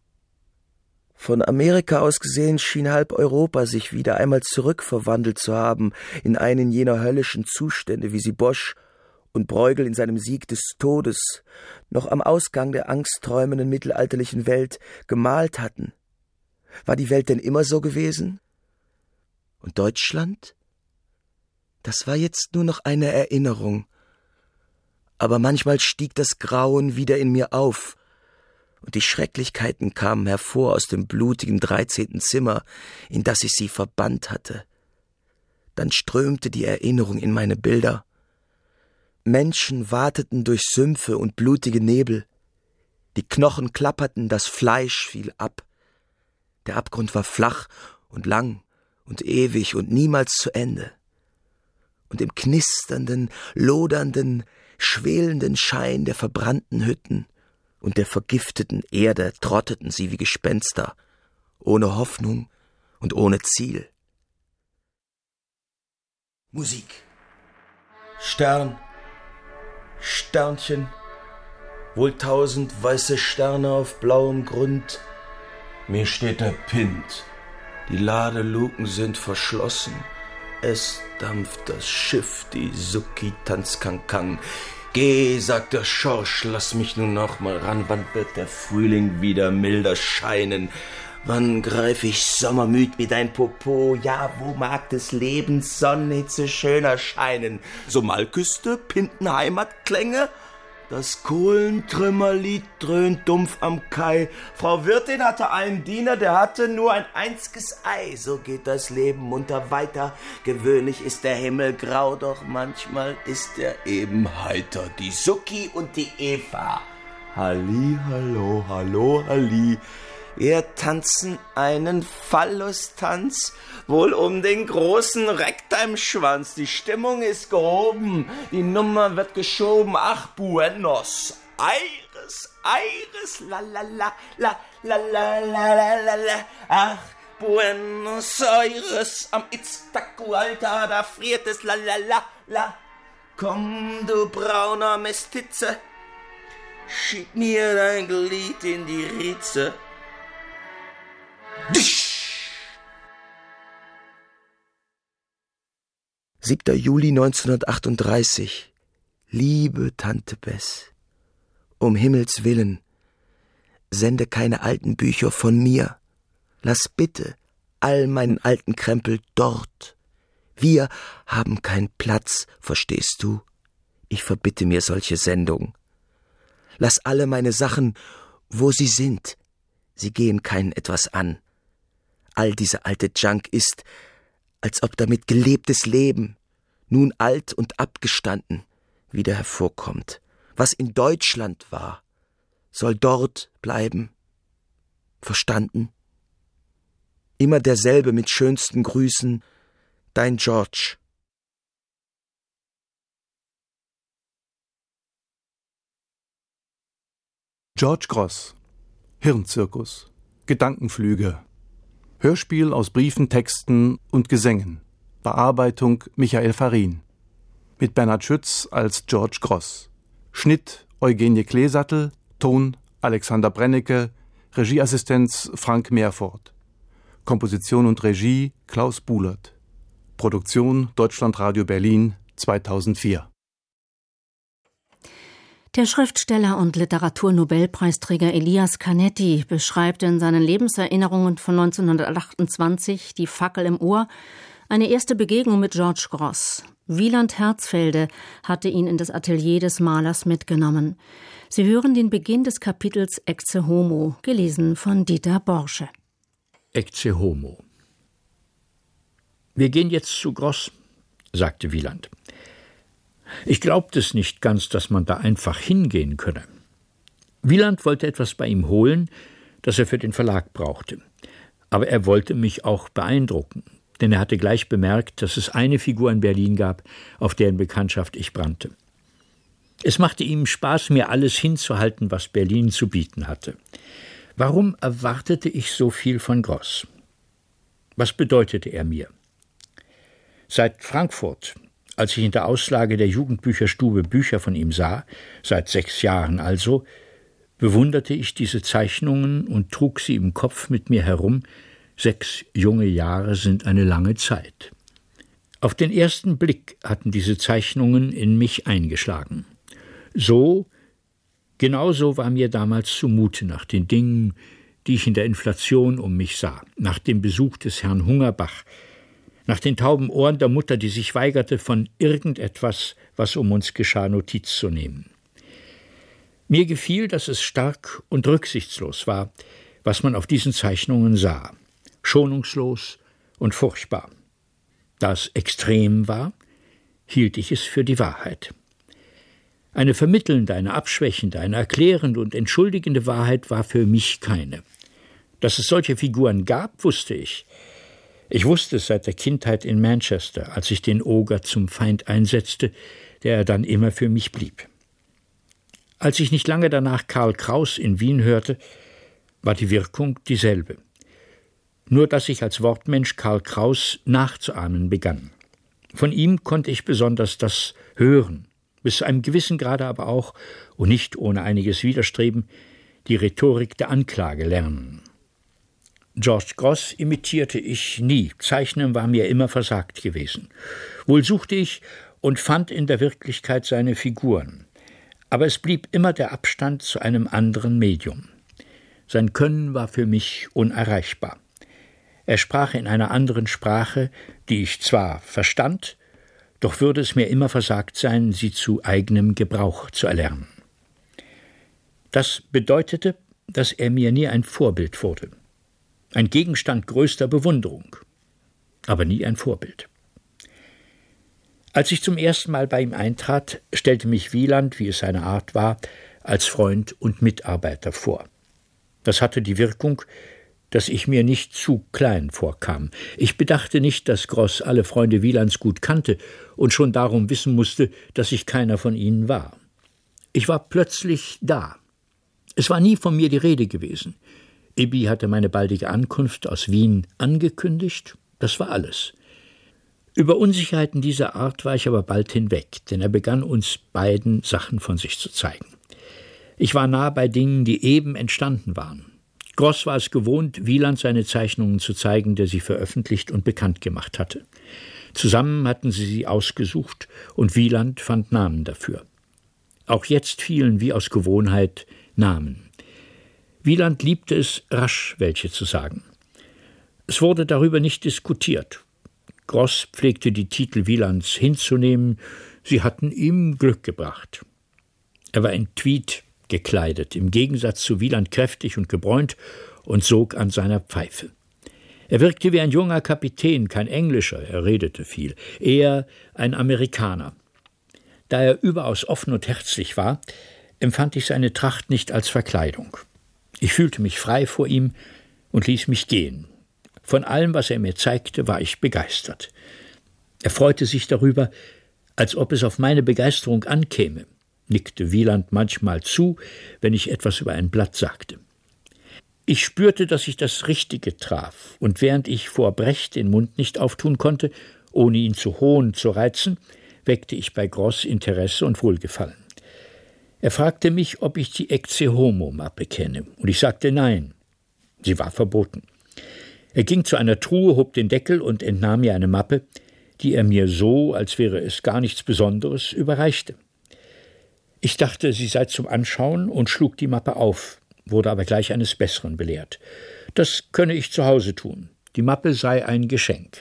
Von Amerika aus gesehen schien halb Europa sich wieder einmal zurückverwandelt zu haben in einen jener höllischen Zustände, wie sie Bosch und Bruegel in seinem Sieg des Todes noch am Ausgang der angstträumenden mittelalterlichen Welt gemalt hatten. War die Welt denn immer so gewesen? Und Deutschland? Das war jetzt nur noch eine Erinnerung. Aber manchmal stieg das Grauen wieder in mir auf, und die Schrecklichkeiten kamen hervor aus dem blutigen 13. Zimmer, in das ich sie verbannt hatte. Dann strömte die Erinnerung in meine Bilder. Menschen wateten durch Sümpfe und blutige Nebel. Die Knochen klapperten, das Fleisch fiel ab. Der Abgrund war flach und lang und ewig und niemals zu Ende. Und im knisternden, lodernden, schwelenden Schein der verbrannten Hütten und der vergifteten Erde trotteten sie wie Gespenster, ohne Hoffnung und ohne Ziel. Musik. Stern, Sternchen, wohl 1000 weiße Sterne auf blauem Grund. Mir steht der Pint. Die Ladeluken sind verschlossen Es dampft das Schiff, die Suki tanzt Kankang. Geh, sagt der Schorsch, lass mich nun noch mal ran. Wann wird der Frühling wieder milder scheinen? Wann greif ich sommermüd wie dein Popo? Ja, wo mag des Lebens Sonnenhitze schöner scheinen? Somalküste, Pinten, Heimatklänge? Das Kohlentrümmerlied dröhnt dumpf am Kai. Frau Wirtin hatte einen Diener, der hatte nur ein einziges Ei. So geht das Leben munter weiter. Gewöhnlich ist der Himmel grau, doch manchmal ist er eben heiter. Die Suki und die Eva. Halli, hallo, hallo, halli. Wir tanzen einen Phallus-Tanz, wohl um den großen Rektimschwanz. Die Stimmung ist gehoben, die Nummer wird geschoben. Ach, Buenos Aires, Aires, la la la, la la la la la la. Ach, Buenos Aires, am Iztacualtar, da friert es, la la la la. Komm, du brauner Mestize, schieb mir dein Glied in die Rize. 7. Juli 1938. Liebe Tante Bess, um Himmels Willen, sende keine alten Bücher von mir. Lass bitte all meinen alten Krempel dort. Wir haben keinen Platz, verstehst du? Ich verbitte mir solche Sendung. Lass alle meine Sachen, wo sie sind. Sie gehen keinen etwas an. All diese alte Junk ist, als ob damit gelebtes Leben, nun alt und abgestanden, wieder hervorkommt. Was in Deutschland war, soll dort bleiben. Verstanden? Immer derselbe mit schönsten Grüßen, dein George. George Gross. Hirnzirkus. Gedankenflüge. Hörspiel aus Briefen, Texten und Gesängen. Bearbeitung Michael Farin. Mit Bernhard Schütz als George Gross. Schnitt Eugenie Kleesattel. Ton Alexander Brennecke. Regieassistenz Frank Meerfort. Komposition und Regie Klaus Buhlert. Produktion Deutschlandradio Berlin 2004. Der Schriftsteller und Literaturnobelpreisträger Elias Canetti beschreibt in seinen Lebenserinnerungen von 1928, Die Fackel im Ohr, eine erste Begegnung mit George Gross. Wieland Herzfelde hatte ihn in das Atelier des Malers mitgenommen. Sie hören den Beginn des Kapitels Ecce Homo, gelesen von Dieter Borsche. Ecce Homo. Wir gehen jetzt zu Gross, sagte Wieland. Ich glaubte es nicht ganz, dass man da einfach hingehen könne. Wieland wollte etwas bei ihm holen, das er für den Verlag brauchte. Aber er wollte mich auch beeindrucken, denn er hatte gleich bemerkt, dass es eine Figur in Berlin gab, auf deren Bekanntschaft ich brannte. Es machte ihm Spaß, mir alles hinzuhalten, was Berlin zu bieten hatte. Warum erwartete ich so viel von Gross? Was bedeutete er mir? Seit Frankfurt, als ich in der Auslage der Jugendbücherstube Bücher von ihm sah, seit 6 Jahren also, bewunderte ich diese Zeichnungen und trug sie im Kopf mit mir herum. 6 junge Jahre sind eine lange Zeit. Auf den ersten Blick hatten diese Zeichnungen in mich eingeschlagen. Genauso war mir damals zumute nach den Dingen, die ich in der Inflation um mich sah, nach dem Besuch des Herrn Hungerbach, nach den tauben Ohren der Mutter, die sich weigerte, von irgendetwas, was um uns geschah, Notiz zu nehmen. Mir gefiel, dass es stark und rücksichtslos war, was man auf diesen Zeichnungen sah, schonungslos und furchtbar. Da es extrem war, hielt ich es für die Wahrheit. Eine vermittelnde, eine abschwächende, eine erklärende und entschuldigende Wahrheit war für mich keine. Dass es solche Figuren gab, wusste ich. Ich wusste es seit der Kindheit in Manchester, als ich den Oger zum Feind einsetzte, der er dann immer für mich blieb. Als ich nicht lange danach Karl Kraus in Wien hörte, war die Wirkung dieselbe. Nur dass ich als Wortmensch Karl Kraus nachzuahmen begann. Von ihm konnte ich besonders das Hören, bis zu einem gewissen Grade aber auch, und nicht ohne einiges Widerstreben, die Rhetorik der Anklage lernen. George Grosz imitierte ich nie. Zeichnen war mir immer versagt gewesen. Wohl suchte ich und fand in der Wirklichkeit seine Figuren. Aber es blieb immer der Abstand zu einem anderen Medium. Sein Können war für mich unerreichbar. Er sprach in einer anderen Sprache, die ich zwar verstand, doch würde es mir immer versagt sein, sie zu eigenem Gebrauch zu erlernen. Das bedeutete, dass er mir nie ein Vorbild wurde. Ein Gegenstand größter Bewunderung, aber nie ein Vorbild. Als ich zum ersten Mal bei ihm eintrat, stellte mich Wieland, wie es seine Art war, als Freund und Mitarbeiter vor. Das hatte die Wirkung, dass ich mir nicht zu klein vorkam. Ich bedachte nicht, dass Grosz alle Freunde Wielands gut kannte und schon darum wissen musste, dass ich keiner von ihnen war. Ich war plötzlich da. Es war nie von mir die Rede gewesen. Ibi hatte meine baldige Ankunft aus Wien angekündigt, das war alles. Über Unsicherheiten dieser Art war ich aber bald hinweg, denn er begann uns beiden Sachen von sich zu zeigen. Ich war nah bei Dingen, die eben entstanden waren. Grosz war es gewohnt, Wieland seine Zeichnungen zu zeigen, der sie veröffentlicht und bekannt gemacht hatte. Zusammen hatten sie ausgesucht und Wieland fand Namen dafür. Auch jetzt fielen wie aus Gewohnheit Namen. Wieland liebte es, rasch welche zu sagen. Es wurde darüber nicht diskutiert. Grosz pflegte die Titel Wielands hinzunehmen, sie hatten ihm Glück gebracht. Er war in Tweed gekleidet, im Gegensatz zu Wieland kräftig und gebräunt und sog an seiner Pfeife. Er wirkte wie ein junger Kapitän, kein Englischer, er redete viel, eher ein Amerikaner. Da er überaus offen und herzlich war, empfand ich seine Tracht nicht als Verkleidung. Ich fühlte mich frei vor ihm und ließ mich gehen. Von allem, was er mir zeigte, war ich begeistert. Er freute sich darüber, als ob es auf meine Begeisterung ankäme, nickte Wieland manchmal zu, wenn ich etwas über ein Blatt sagte. Ich spürte, dass ich das Richtige traf, und während ich vor Brecht den Mund nicht auftun konnte, ohne ihn zu hohn zu reizen, weckte ich bei Grosz Interesse und Wohlgefallen. Er fragte mich, ob ich die Ecce Homo-Mappe kenne, und ich sagte nein. Sie war verboten. Er ging zu einer Truhe, hob den Deckel und entnahm mir eine Mappe, die er mir so, als wäre es gar nichts Besonderes, überreichte. Ich dachte, sie sei zum Anschauen und schlug die Mappe auf, wurde aber gleich eines Besseren belehrt. Das könne ich zu Hause tun. Die Mappe sei ein Geschenk.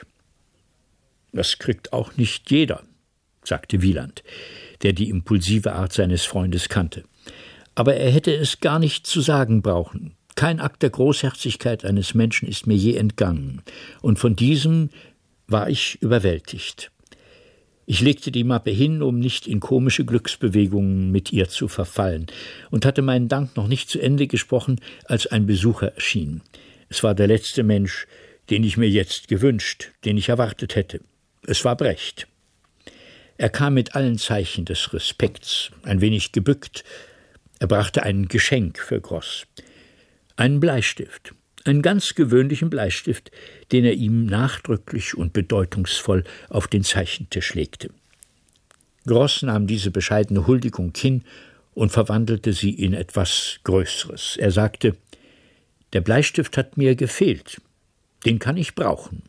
Das kriegt auch nicht jeder, sagte Wieland, der die impulsive Art seines Freundes kannte. Aber er hätte es gar nicht zu sagen brauchen. Kein Akt der Großherzigkeit eines Menschen ist mir je entgangen, und von diesem war ich überwältigt. Ich legte die Mappe hin, um nicht in komische Glücksbewegungen mit ihr zu verfallen, und hatte meinen Dank noch nicht zu Ende gesprochen, als ein Besucher erschien. Es war der letzte Mensch, den ich mir jetzt gewünscht, den ich erwartet hätte. Es war Brecht. Er kam mit allen Zeichen des Respekts, ein wenig gebückt. Er brachte ein Geschenk für Grosz. Einen Bleistift, einen ganz gewöhnlichen Bleistift, den er ihm nachdrücklich und bedeutungsvoll auf den Zeichentisch legte. Grosz nahm diese bescheidene Huldigung hin und verwandelte sie in etwas Größeres. Er sagte, der Bleistift hat mir gefehlt, den kann ich brauchen.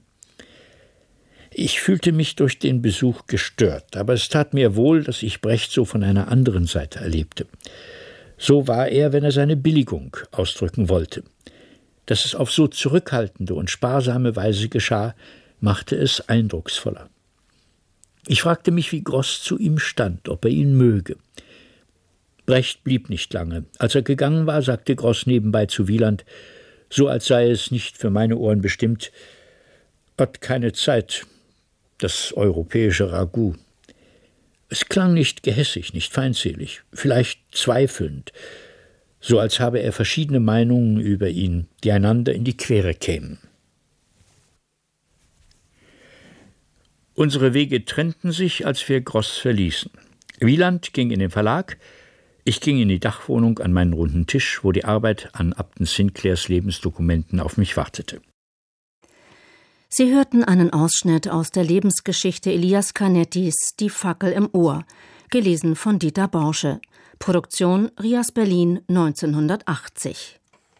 Ich fühlte mich durch den Besuch gestört, aber es tat mir wohl, dass ich Brecht so von einer anderen Seite erlebte. So war er, wenn er seine Billigung ausdrücken wollte. Dass es auf so zurückhaltende und sparsame Weise geschah, machte es eindrucksvoller. Ich fragte mich, wie Grosz zu ihm stand, ob er ihn möge. Brecht blieb nicht lange. Als er gegangen war, sagte Grosz nebenbei zu Wieland, so als sei es nicht für meine Ohren bestimmt, hat keine Zeit, das europäische Ragout. Es klang nicht gehässig, nicht feindselig, vielleicht zweifelnd, so als habe er verschiedene Meinungen über ihn, die einander in die Quere kämen. Unsere Wege trennten sich, als wir Grosz verließen. Wieland ging in den Verlag, ich ging in die Dachwohnung an meinen runden Tisch, wo die Arbeit an Upton Sinclairs Lebensdokumenten auf mich wartete. Sie hörten einen Ausschnitt aus der Lebensgeschichte Elias Canettis »Die Fackel im Ohr«, gelesen von Dieter Bausche. Produktion Rias Berlin 1980.